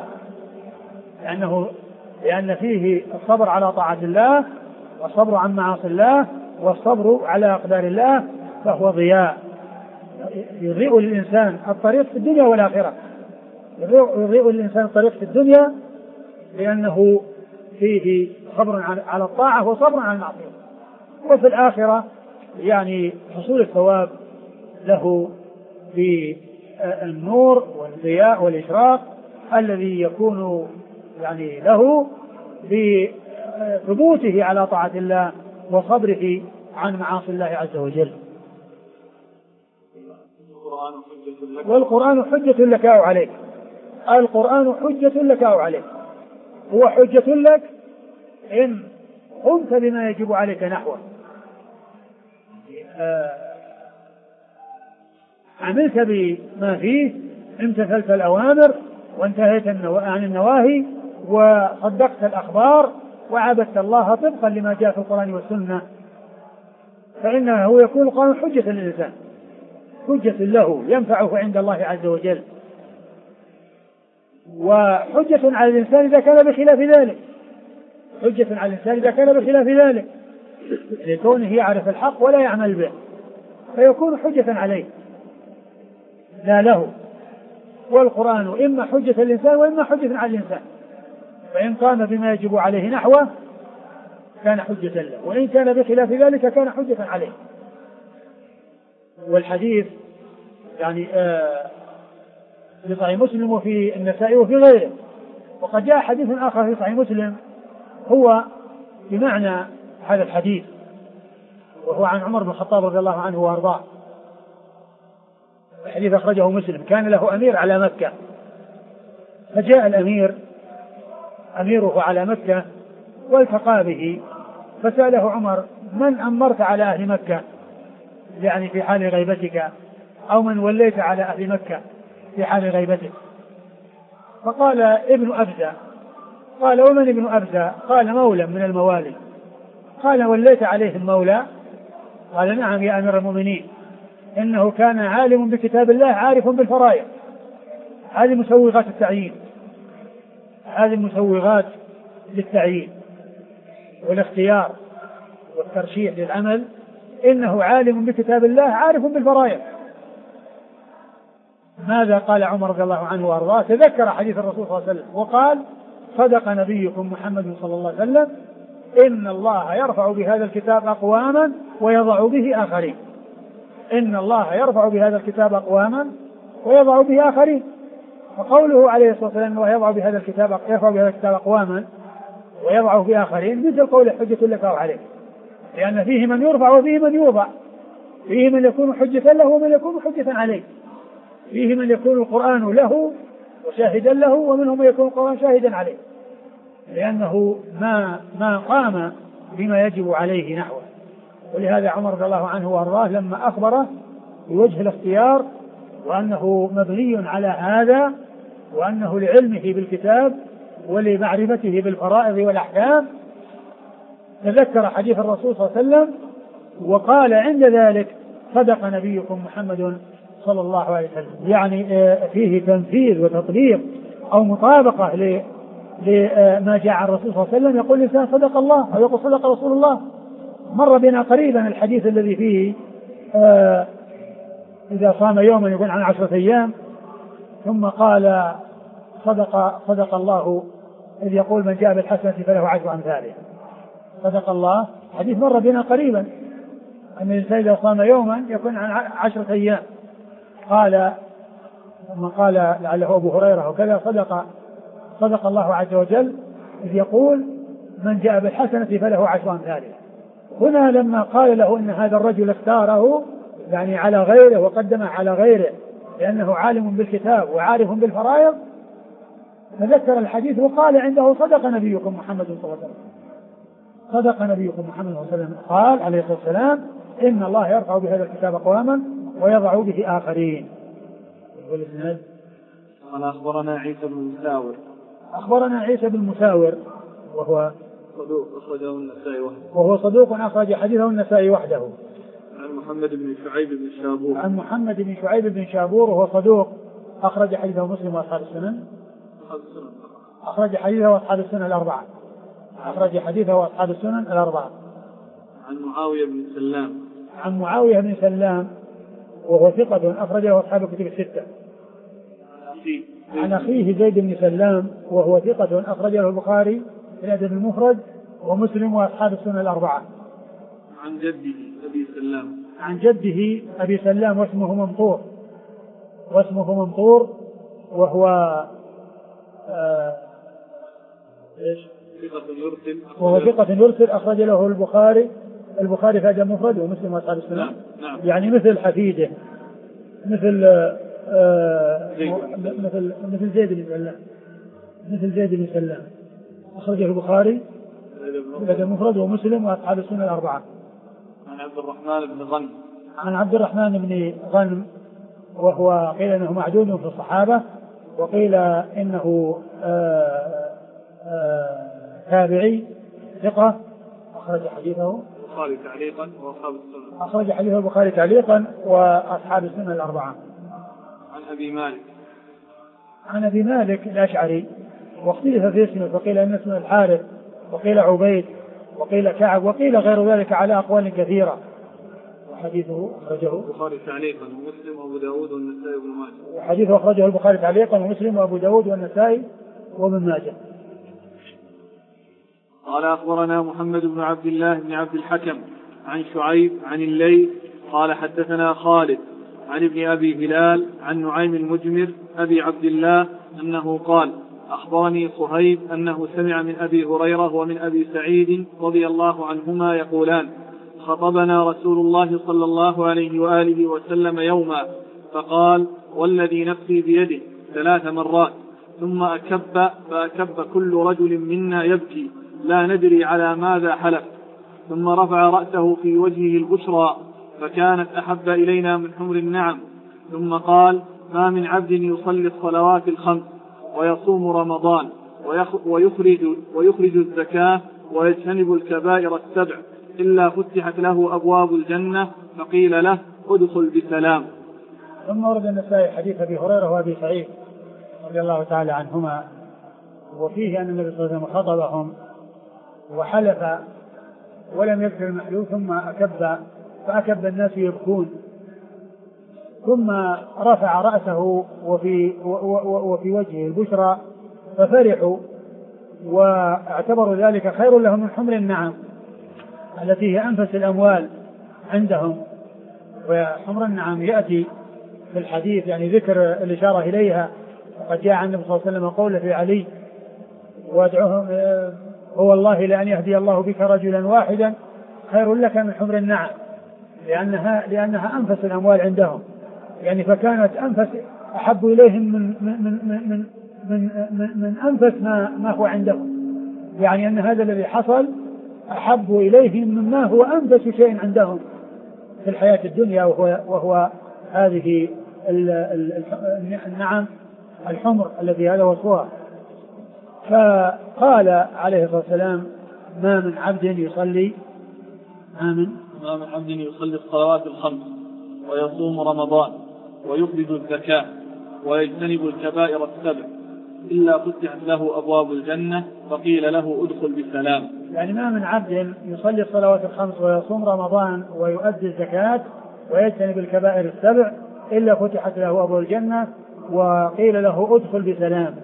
لأن فيه الصبر على طاعة الله، والصبر عن معاصي الله، والصبر على أقدار الله، فهو ضياء يضيء للإنسان الطريق في الدنيا والآخرة. يضيء للإنسان الطريق في الدنيا لأنه فيه صبر على الطاعة وصبر على المعصية، وفي الآخرة يعني حصول الثواب له بالنور والضياء والإشراق الذي يكون يعني له بثبوته على طاعة الله وصبره عن معاصي الله عز وجل. والقرآن حجة لك أو عليك. القرآن حجة لك أو عليك، هو حجة لك إن قمت بما يجب عليك نحوه، عملت بما فيه، امتثلت الأوامر وانتهيت عن النواهي وصدقت الأخبار وعبدت الله طبقا لما جاء في القرآن والسنة، فإنه يكون القرآن حجة للإنسان، حجة له ينفعه عند الله عز وجل، وحجة على الإنسان إذا كان بخلاف ذلك، حجة على الإنسان إذا كان بخلاف ذلك لكونه يعرف الحق ولا يعمل به، فيكون حجة عليه لا له. والقرآن إما حجة للإنسان وإما حجة على الإنسان، فإن قام بما يجب عليه نحوه كان حجة له، وإن كان بخلاف ذلك كان حجة عليه. والحديث يعني في صحيح مسلم وفي النسائي وفي غيره، وقد جاء حديث آخر في صحيح مسلم هو بمعنى هذا الحديث، وهو عن عمر بن الخطاب رضي الله عنه وارضاه. الحديث أخرجه مسلم: كان له أمير على مكة، فجاء أميره على مكة والتقى به، فسأله عمر: من أمرت على أهل مكة يعني في حال غيبتك، أو من وليت على أهل مكة في حال غيبتك؟ فقال: ابن أبزة. قال: ومن ابن أبزة؟ قال: مولى من الموالي. قال: وليت عليهم مولى؟ قال: نعم يا أمير المؤمنين، إنه كان عالم بكتاب الله عارف بالفرائض. هذه مسوغات التعيين، هذه مسوغات للتعيين والاختيار والترشيح للعمل، إنه عالم بكتاب الله عارف بالفرائض. ماذا قال عمر رضي الله عنه وارضاه؟ تذكر حديث الرسول صلى الله عليه وسلم وقال: صدق نبيكم محمد صلى الله عليه وسلم: إن الله يرفع بهذا الكتاب أقواما ويضع به آخرين. إن الله يرفع بهذا الكتاب أقواما ويضع به آخرين. وقوله عليه الصلاة والسلام: الله يرفع بهذا الكتاب أقواما ويضع به آخرين، مثل قول حجة لك أو عليك، لأن فيه من يرفع وفيه من يوضع، فيه من يكون حجة له ومن يكون حجة عليه، فيه من يكون القرآن له وشاهدا له، ومنهم من يكون القرآن شاهدا عليه، لأنه ما قام بما يجب عليه نحوه. ولهذا عمر رضي الله عنه وارضاه لما أخبره بوجه الاختيار وأنه مبني على هذا، وأنه لعلمه بالكتاب ولمعرفته بالفرائض والأحكام، تذكر حديث الرسول صلى الله عليه وسلم وقال عند ذلك: صدق نبيكم محمد صلى الله عليه وسلم. يعني فيه تنفيذ وتطبيق أو مطابقة لما جاء عن الرسول صلى الله عليه وسلم. يقول الإنسان: صدق الله، أو يقول: صدق رسول الله. مر بنا قريبا الحديث الذي فيه إذا صام يوما يكون عن 10 أيام، ثم قال: صدق الله إذ يقول: من جاء بالحسنة فله 10 أمثالها. صدق الله حديث مر بنا قريبا أن الإنسان إذا صام يوما يكون عن 10 أيام. قال ثم قال لعله أبو هريرة وكذا صدق الله عز وجل إذ يقول من جاء بالحسنة فله 10 أمثالها. هنا لما قال له إن هذا الرجل اختاره يعني على غيره وقدمه على غيره لأنه عالم بالكتاب وعارف بالفرائض فذكر الحديث وقال عنده صدق نبيكم محمد صلى الله عليه وسلم. صدق نبيكم محمد صلى الله عليه وسلم. قال عليه الصلاة والسلام إن الله يرفع بهذا الكتاب أقواما ويضع به آخرين. قال أخبرنا عيسى بن مساور. أخبرنا عيسى بن مساور وهو صدوق أخرجه النسائي وحده. وهو صدوق أخرج حديثه النسائي وحده. عن محمد بن شعيب بن شابور. عن محمد بن شعيب بن شابور وهو صدوق أخرج حديثه مسلم وأصحاب السنن. أخرج حديثه وأصحاب السنن الأربعة. أخرج حديثه وأصحاب السنن الأربعة. عن معاوية بن سلام. عن معاوية بن سلام وهو ثقة أخرجه أصحاب الكتب الستة. عن أخيه زيد بن سلام وهو ثقة أخرجه البخاري في الأدب المفرد ومسلم وأصحاب السنن الأربعة. عن جده أبي سلام. عن جده أبي سلام واسمه ممطور وهو ثقة يرسل أخرج له البخاري في الأدب المفرد ومسلم وأصحاب السنن. نعم. يعني مثل حفيده مثل زيد بن سلام أخرجه البخاري في الأدب المفرد ومسلم وأصحاب السنن الأربعة. عن عبد الرحمن بن غنم. عن عبد الرحمن بن غنم وهو قيل انه معدود في الصحابة وقيل انه تابعي ثقة أخرج حديثه البخاري تعليقا وأصحاب السنن. أخرج حديثه البخاري تعليقا وأصحاب السنن الأربعة. عن أبي مالك الأشعري واختلف في اسمه فقيل أن اسمه الحارث وقيل عبيد وقيل كعب وقيل غير ذلك على أقوال كثيرة. وحديثه أخرجه البخاري تعليقا ومسلم وأبو داود والنسائي وابن ماجه. وحديثه أخرجه البخاري تعليقا ومسلم وأبو داود والنسائي وابن ماجه. قال أخبرنا محمد بن عبد الله بن عبد الحكم عن شعيب عن الليث قال حدثنا خالد عن ابن أبي هلال عن نعيم المجمر أبي عبد الله أنه قال أخبرني صهيب أنه سمع من أبي هريرة ومن أبي سعيد رضي الله عنهما يقولان خطبنا رسول الله صلى الله عليه وآله وسلم يوما فقال والذي نفسي بيده 3 مرات ثم فأكب كل رجل منا يبكي لا ندري على ماذا حلف ثم رفع رأسه في وجهه البشرى فكانت أحب إلينا من حمر النعم ثم قال ما من عبد يصلي الصلوات الخمس ويصوم رمضان ويخرج الزكاة ويجتنب الكبائر 7 إلا فتحت له أبواب الجنة فقيل له ادخل بسلام. ثم ورد النسائي حديث أبي هريرة وأبي سعيد رضي الله تعالى عنهما وفيه أن النبي صلى الله عليه وسلم خطبهم وحلف ولم يذكر المحلوف ثم فأكب الناس يبكون ثم رفع رأسه وفي وجهه البشرى ففرحوا واعتبروا ذلك خير لهم من حمر النعم التي هي أنفس الأموال عندهم. وحمر النعم يأتي في الحديث يعني ذكر الإشارة إليها وقد جاء عن النبي صلى الله عليه وسلم قوله في علي وادعوهم هو الله لأن يهدي الله بك رجلا واحدا خير لك من حمر النعم لأنها أنفس الأموال عندهم يعني فكانت أنفس أحب إليهم من أنفس ما هو عندهم يعني أن هذا الذي حصل أحب إليهم مما هو أنفس شيء عندهم في الحياة الدنيا وهو هذه النعم الحمر الذي هذا وصفها. فقال عليه الصلاة والسلام ما من عبد يصلي الصلوات الخمس ويصوم رمضان ويخرج الزكاة ويجتنب الكبائر 7 إلا فتحت له أبواب الجنة فقيل له ادخل بسلام. يعني ما من عبد يصلي الصلوات الخمس ويصوم رمضان ويؤدي الزكاة ويجتنب الكبائر 7 إلا فتحت له أبواب الجنة وقيل له ادخل بسلام.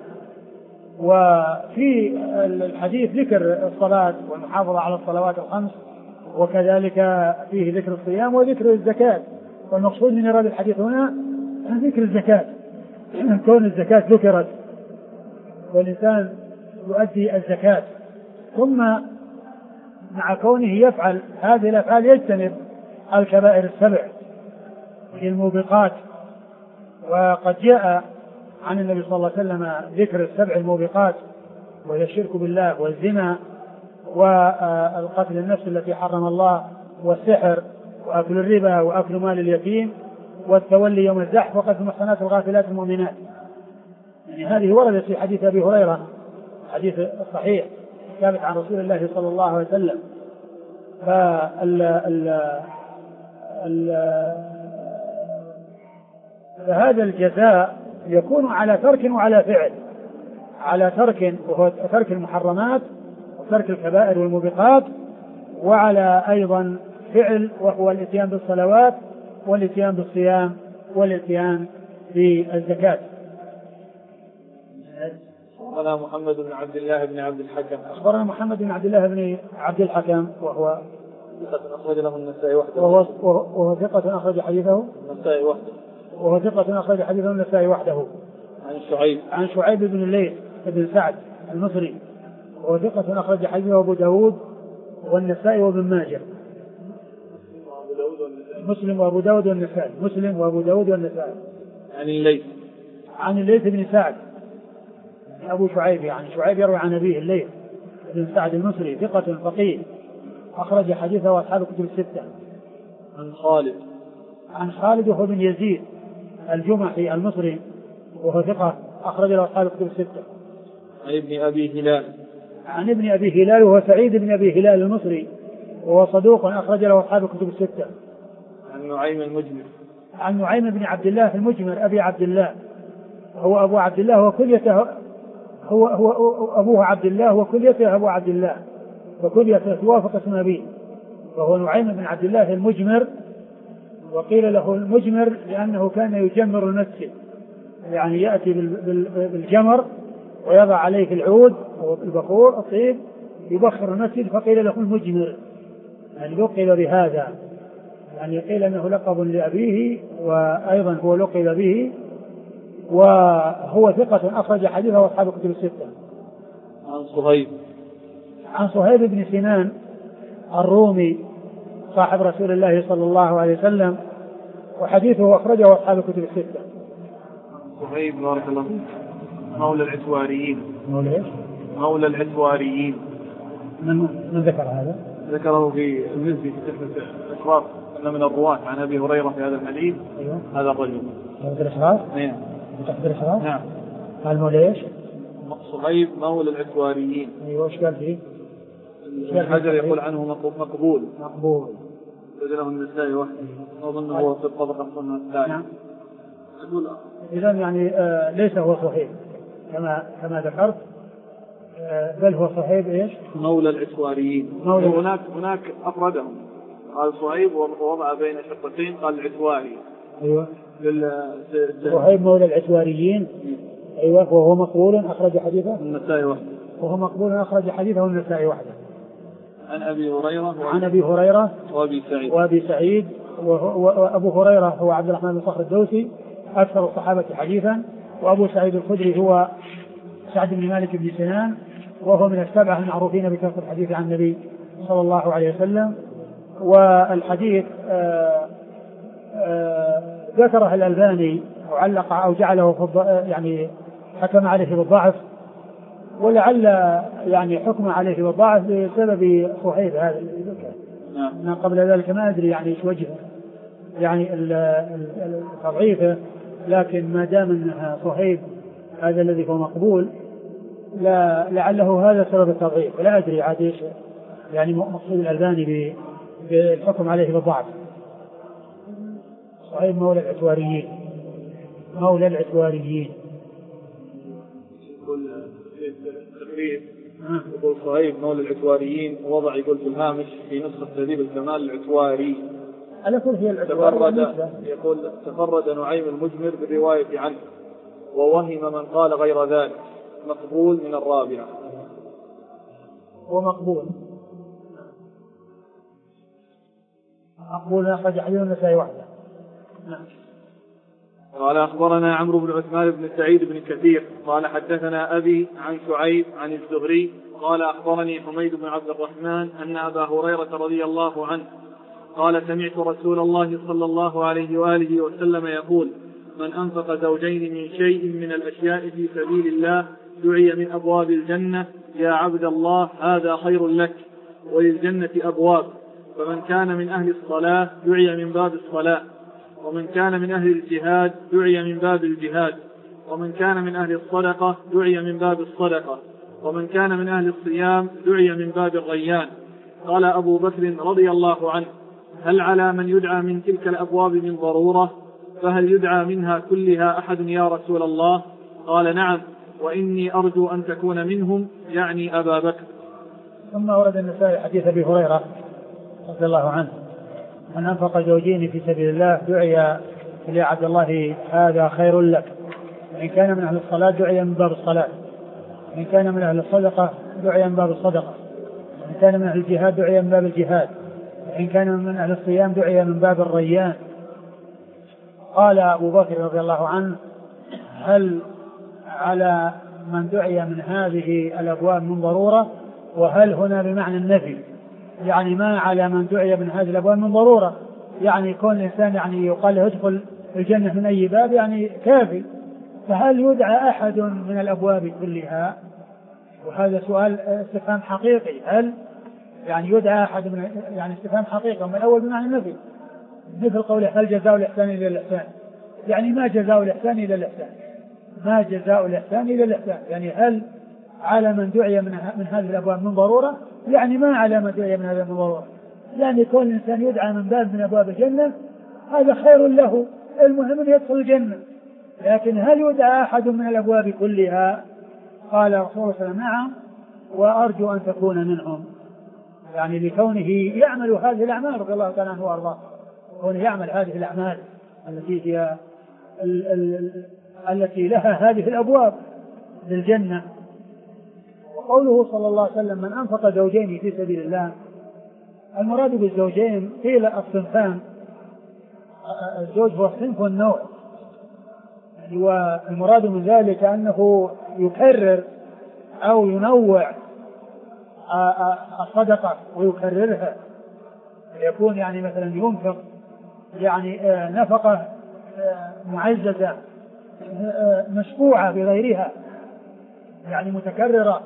وفي الحديث ذكر الصلاة والمحافظة على الصلوات الخمس وكذلك فيه ذكر الصيام وذكر الزكاة. والمقصود من إرادة الحديث هنا ذكر الزكاة، كون الزكاة ذكرت والإنسان يؤدي الزكاة، ثم مع كونه يفعل هذه الأفعال يجتنب الكبائر السبع من الموبقات. وقد جاء عن النبي صلى الله عليه وسلم ذكر السبع الموبقات، وهي الشرك بالله والزنا والقتل النفس التي حرم الله والسحر وأكل الربا وأكل مال اليتيم والتولي يوم الزحف وقتل المحصنات الغافلات المؤمنات. يعني هذه وردت في حديث أبي هريرة، حديث صحيح ثابت عن رسول الله صلى الله عليه وسلم. فهذا الجزاء يكون على ترك وعلى فعل، على ترك وهو ترك المحرمات وترك الكبائر والموبقات، وعلى أيضا فعل وهو الاتيان بالصلوات والاتيان بالصيام والاتيان بالزكاة. أخبرنا محمد بن عبد الله بن عبد الحكم. أخبرنا محمد بن عبد الله بن عبد الحكم وهو ثقة أخرج له النسائي وحده. وهو ثقة أخرج حديثه النسائي وحده. وهو ثقة أخرج حديثه النسائي وحده. عن شعيب بن الليث بن سعد المصري، وهو ثقة أخرج حديثه أبو داود والنسائي وابن ماجه. مسلم وأبو داود والنسائي. مسلم وأبو داود والنسائي. عن الليث بن سعد أبو شعيب، يعني شعيب يروي عن أبيه الليث بن سعد المصري ثقة فقيه أخرج حديثه أصحاب الكتب الستة. عن خالد وهو بن يزيد الجمحي المصري وهو ثقة أخرج له أصحاب الكتب الستة. عن ابن أبي هلال وهو سعيد بن أبي هلال المصري وهو صدوق أخرج له أصحاب الكتب الستة. عن نعيم بن عبد الله المجمر أبي عبد الله، هو أبو عبد الله وكليته هو أبوه عبد الله وكليته أبو عبد الله، وكليته توافق اسم أبيه، وهو نعيم بن عبد الله المجمر. وقيل له المجمر لأنه كان يجمر المسجد، يعني يأتي بالجمر ويضع عليه في العود والبخور الطيب يبخر المسجد، فقيل له المجمر، يعني لقب بهذا، يعني قيل أنه لقب لأبيه وأيضا هو لقب به، وهو ثقة أخرج حديثه أصحاب الكتب الستة. عن صهيب بن سنان الرومي صاحب رسول الله صلى الله عليه وسلم، وحديثه أخرجه أصحاب الكتب الستة. صهيب بارك الله فيك مولى العتواريين. مولى العتواريين. من ذكر هذا؟ ذكره في المزي في تحفة الأشراف أن من الرواة عن أبي هريرة في هذا الحديث. أيوه. هذا الرجل. تحفة الأشراف؟ نعم. تحفة الأشراف؟ نعم. قال مولى إيش؟ صهيب مولى العتواريين. أيوه. إيش قال فيه؟ الحجر يقول عنه مقبول. له النسائي وحده، أظن هو في الطبقة الثانية. نعم. إذن يعني ليس هو صهيب كما ذكرت، بل هو صهيب إيش؟ مولى العتواريين. هناك أفردهم، قال صهيب ووضع بين شقتين قال العتواري. أيوة. صهيب مولى العتواريين. أيوة. وهو مقبول أخرج حديثه النسائي وحده. وهو مقبول أخرج حديثه النسائي وحده. عن أبي هريرة وأبي سعيد. وأبو هريرة هو عبد الرحمن بن صخر الدوسي أكثر الصحابة حديثا، وأبو سعيد الخدري هو سعد بن مالك بن سنان، وهو من السبعة المعروفين بكثرة الحديث عن النبي صلى الله عليه وسلم. والحديث ذكره الألباني وعلق أو جعله يعني حكم عليه بالضعف، ولعل يعني حكم عليه بالضعف بسبب صهيب هذا الذي ذكر. نعم. قبل ذلك ما أدري يعني ايش وجهه يعني تضعيفه، لكن ما دام أنها صهيب هذا الذي هو مقبول لعله هذا سبب التضعيف، ولا أدري عاد ايش يعني مقصود الألباني بالحكم عليه بالضعف. صهيب مولى العتواريين. يقول صهيب مولى العتواريين، وضع يقول في الهامش في نسخة تهذيب الكمال العتواري. على كل هي العتواري. يقول تفرد نعيم المجمر بالرواية عنه ووهم من قال غير ذلك، مقبول من الرابعة. ومقبول. أقول أخرج حديث النسائي وحده. نعم. قال أخبرنا عمرو بن عثمان بن سعيد بن كثير قال حدثنا أبي عن شعيب عن الزهري قال أخبرني حميد بن عبد الرحمن أن أبا هريرة رضي الله عنه قال سمعت رسول الله صلى الله عليه وآله وسلم يقول من أنفق زوجين من شيء من الأشياء في سبيل الله دعي من أبواب الجنة يا عبد الله هذا خير لك، وللجنة أبواب، فمن كان من أهل الصلاة دعي من باب الصلاة، ومن كان من أهل الجهاد دعي من باب الجهاد، ومن كان من أهل الصدقة دعي من باب الصدقة، ومن كان من أهل الصيام دعي من باب الريان. قال أبو بكر رضي الله عنه هل على من يدعى من تلك الأبواب من ضرورة؟ فهل يدعى منها كلها أحد يا رسول الله؟ قال نعم، وإني أرجو أن تكون منهم، يعني أبا بكر. ثم ورد النسائي حديث أبي هريرة رضي الله عنه من أنفق زوجين في سبيل الله دعي يا عبد الله هذا خير لك، وإن كان من أهل الصلاة دعي من باب الصلاة، وإن كان من أهل الصدقة دعي من باب الصدقة، وإن كان من أهل الجهاد دعي من باب الجهاد، وإن كان من أهل الصيام دعي من باب الريان. قال أبو بكر رضي الله عنه هل على من دعي من هذه الأبواب من ضرورة؟ وهل هنا بمعنى النفي، يعني ما على من دعي من هذه الأبواب من ضرورة، يعني يكون الإنسان يعني يقال له ادخل الجنة من أي باب يعني كافي، فهل يدعى أحد من الأبواب كلها؟ وهذا سؤال استفهام حقيقي، هل يعني يدعى أحد من يعني استفهام حقيقي، ومن الأول بمعنى النفي، مثل قوله هل جزاء الإحسان إلا الإحسان، يعني ما جزاء الإحسان إلا الإحسان، ما جزاء الإحسان إلا الإحسان، يعني هل على من دعي من هذه الأبواب من ضرورة، يعني ما على من دعي من هذه من ضرورة، يعني كل إنسان يدعى من باب من أبواب الجنة هذا خير له، المهم أن يدخل الجنة، لكن هل يدعى أحد من الأبواب كلها؟ قال رسول الله صلى الله عليه وسلم نعم، وأرجو أن تكون منهم، يعني لكونه يعمل هذه الأعمال رضي الله تعالى عنه وأرضاه، كونه يعمل هذه الأعمال التي هي التي لها هذه الأبواب للجنة. وقوله صلى الله عليه وسلم من أنفق زوجين في سبيل الله، المراد بالزوجين قيل الصنفان، الزوج هو الصنف والنوع، والمراد من ذلك أنه يكرر أو ينوع الصدقة ويكررها، يكون يعني مثلا ينفق يعني نفقة معززة مشفوعة بغيرها يعني متكررة،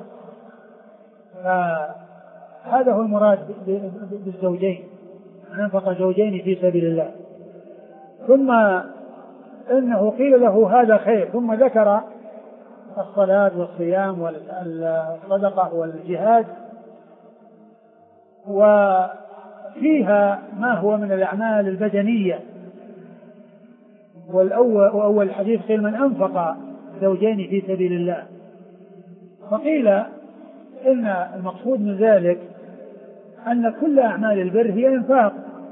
فهذا هو المراد بالزوجين، نفق زوجين في سبيل الله. ثم إنه قيل له هذا خير، ثم ذكر الصلاة والصيام والصدقة والجهاد، وفيها ما هو من الأعمال البدنية. وأول الحديث قيل من أنفق زوجين في سبيل الله، فقيل إن المقصود من ذلك أن كل أعمال البر هي إنفاق،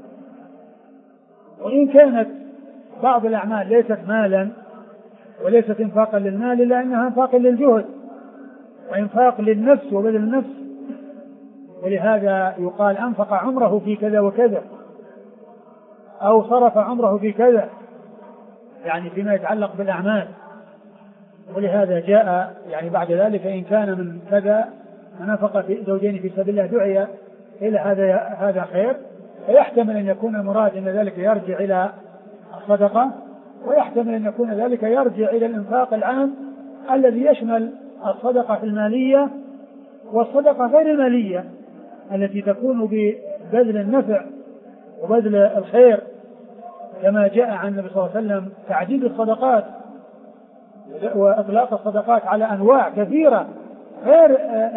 وإن كانت بعض الأعمال ليست مالا وليست إنفاقا للمال إلا أنها إنفاق للجهد وإنفاق للنفس وبذل النفس، ولهذا يقال أنفق عمره في كذا وكذا أو صرف عمره في كذا، يعني فيما يتعلق بالأعمال. ولهذا جاء يعني بعد ذلك إن كان من كذا نفق في زوجين في سبيل الله دعي إلى هذا خير، فيحتمل أن يكون المراد أن ذلك يرجع إلى الصدقة، ويحتمل أن يكون ذلك يرجع إلى الإنفاق العام الذي يشمل الصدقة المالية والصدقة غير المالية التي تكون ببذل النفع وبذل الخير، كما جاء عن النبي صلى الله عليه وسلم تعديد الصدقات وإطلاق الصدقات على أنواع كثيرة غير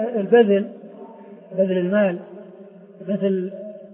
بذل المال، مثل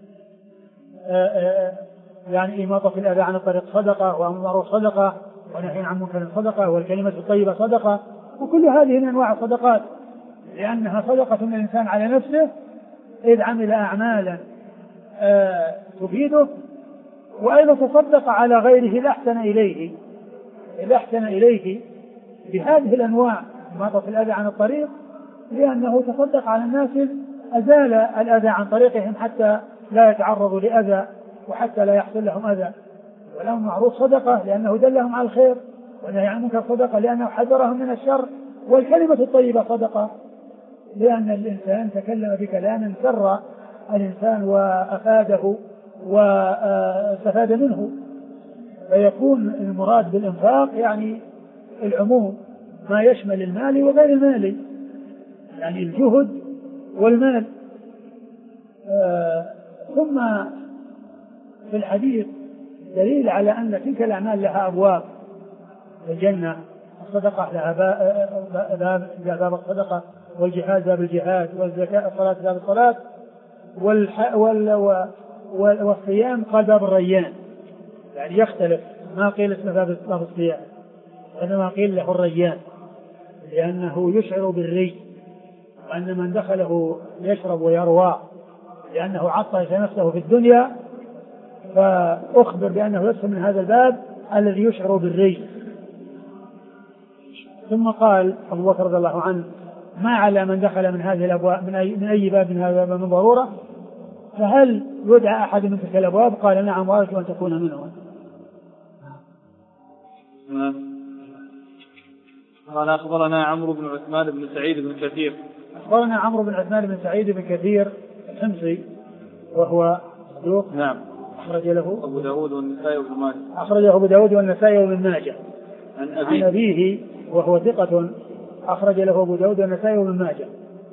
يعني إماطة الأذى عن الطريق صدقة، وأمر بالمعروف صدقة، ونهي عن منكر صدقة، والكلمة الطيبة صدقة، وكل هذه من أنواع الصدقات، لأنها صدقة من الإنسان على نفسه إذ عمل أعمالا تفيده، وأيضا تصدق على غيره إذا أحسن إليه بهذه الأنواع، إماطة الأذى عن الطريق، لأنه تصدق على الناس أزال الأذى عن طريقهم حتى لا يتعرضوا لأذى وحتى لا يحصل لهم أذى. والأمر بالمعروف صدقة لأنه دلهم على الخير، والنهي عن المنكر صدقة لأنه حذرهم من الشر، والكلمة الطيبة صدقة لأن الإنسان تكلم بكلام سر الإنسان وأفاده واستفاد منه. فيكون المراد بالإنفاق يعني العموم، ما يشمل المال وغير المال، يعني الجهد والمال. ثم في الحديث دليل على أن تلك الأعمال لها أبواب. الجنة الصدقة لها باب الصدقة، والجهاد باب الجهاد، والزكاة الصلاة باب الصلاة، والصيام قال باب الريان. يعني يختلف، ما قيل اسمه باب الصيام وإنما قيل له الريان لأنه يشعر بالري، وأن من دخله يشرب ويروى لأنه عطش نفسه في الدنيا، فأخبر بأنه يدخل من هذا الباب الذي يشعر بالري. ثم قال أبو بكر رضي الله عنه: ما على من دخل من هذه الأبواب من أي باب من هذا الباب من ضرورة، فهل يدعى أحد من تلك الأبواب؟ قال: نعم، وأرجو أن تكون منهم. قال: أخبرنا عمرو بن عثمان بن سعيد بن كثير. أخبرنا عمرو بن عثمان بن سعيد بن كثير الحمصي وهو صدوق. نعم. أخرج له أبو داود والنسائي وابن ماجه. أخرجه أبو داود والنسائي وابن ماجه. عن أبيه وهو ثقة، أخرج له أبو داود والنسائي وابن ماجه.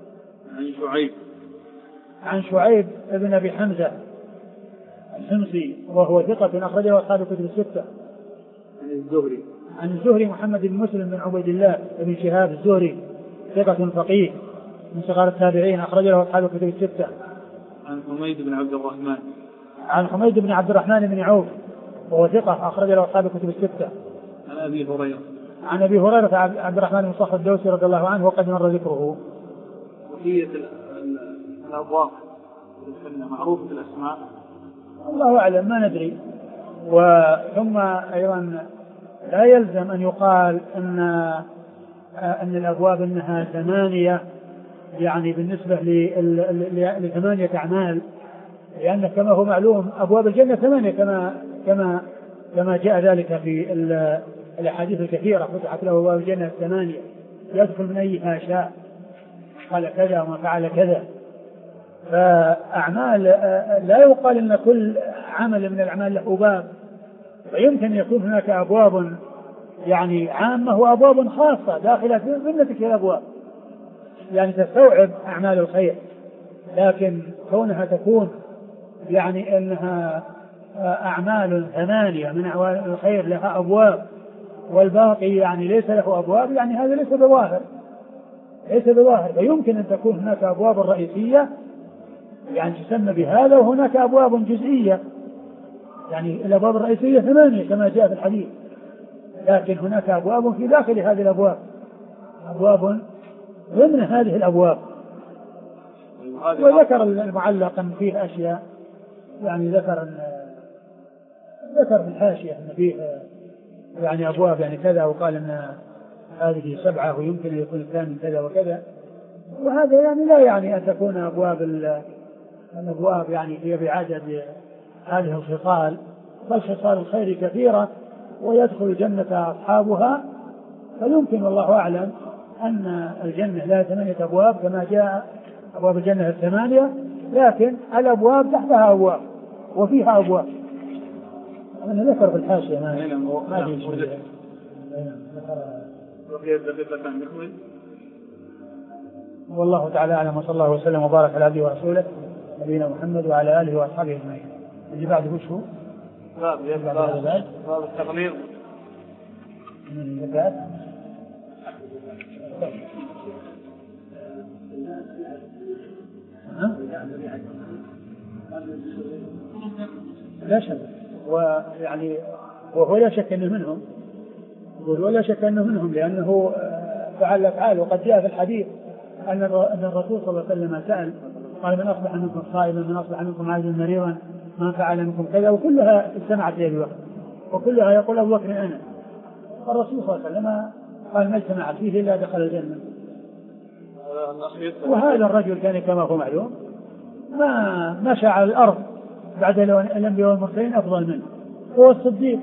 عن شعيب ابن أبي حمزة الحمصي وهو ثقة، أخرج له أصحاب الكتب الستة. عن الزهري محمد بن مسلم بن عبيد الله بن شهاب الزهري ثقة فقيه من صغار التابعين، أخرج له أصحاب الكتب الستة. عن حميد بن عبد الرحمن. عن حميد بن عبد الرحمن بن عوف وهو ثقة، أخرج له أصحاب الكتب الستة. عن أبي هريرة. عن أبي هريرة عبد الرحمن بن صخر الدوسي رضي الله عنه وقد مر ذكره. وهي الأبواب معروفة بالأسماء، الله أعلم، ما ندري. وثم أيضا لا يلزم أن يقال أن الأبواب أنها 8 يعني بالنسبة ل8 أعمال، لأن كما هو معلوم أبواب الجنة 8 كما جاء ذلك في الأحاديث الكثيرة، فتحت له أبواب الجنة 8 يدخل من أيها شاء، قال كذا وما فعل كذا. فأعمال لا يقال أن كل عمل من الأعمال له باب، ويمكن يكون هناك أبواب يعني عامة وأبواب خاصة داخلة في ضمن تلك الأبواب يعني تستوعب أعمال الخير، لكن كونها تكون يعني أنها أعمال 8 من أعمال الخير لها أبواب والباقي يعني ليس له أبواب، يعني هذا ليس بظاهر. فيمكن أن تكون هناك أبواب رئيسية يعني تسمى بهذا، وهناك أبواب جزئية، يعني الأبواب الرئيسية 8 كما جاء في الحديث، لكن هناك أبواب في داخل هذه الأبواب، أبواب ضمن هذه الأبواب. وذكر المعلق أن فيه أشياء، يعني ذكر في الحاشية أن فيه يعني أبواب يعني كذا، وقال أن هذه 7 ويمكن أن يكون الثاني كذا وكذا، وهذا يعني لا يعني أن تكون الأبواب يعني هي بعدد هذه الخصال، بل خصال الخير كثيرة ويدخل الجنة أصحابها. فيمكن والله أعلم أن الجنة لها 8 أبواب كما جاء أبواب الجنة 8، لكن الأبواب تحتها أبواب وفيها أبواب. أنا ذكر في الحاشية ما في شيء. والله تعالى أعلم، وصلى الله وسلم وبارك على عبده ورسوله نبينا محمد وعلى آله وأصحابه أجمعين. اللي بعده وش هو؟ باب التغليظ. لا شك، ويعني وهو لا شك أنه منهم، ولا شك أنه منهم لأنه فعل أفعال. وقد جاء في الحديث أن الرسول صلى الله عليه وسلم سأل قال: من أصبح منكم صائما، من أصبح منكم عاجزا مريضا، من فعل منكم كذا، وكلها اجتمعت في أبي بكر، وكلها يقول أبو بكر أنا. الرسول صلى الله عليه وسلم قال: ما اجتمعت فيه إلا دخل الجنة. وهذا الرجل كان كما هو معلوم ما مشى على الأرض بعد الأنبياء والمرسلين أفضل منه، هو الصديق.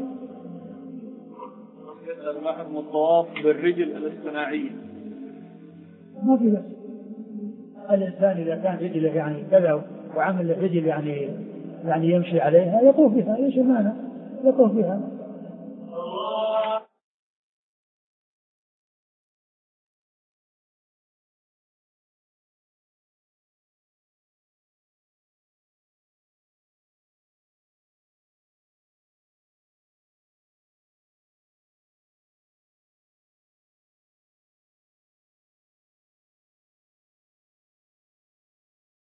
يسأل ما حكم الطواف بالرجل الاصطناعية؟ ما في بس، الإنسان إذا كان رجله يعني كذا وعمل الرجل يعني يمشي عليها يطوف بها، ايش المانع؟ يطوف بها.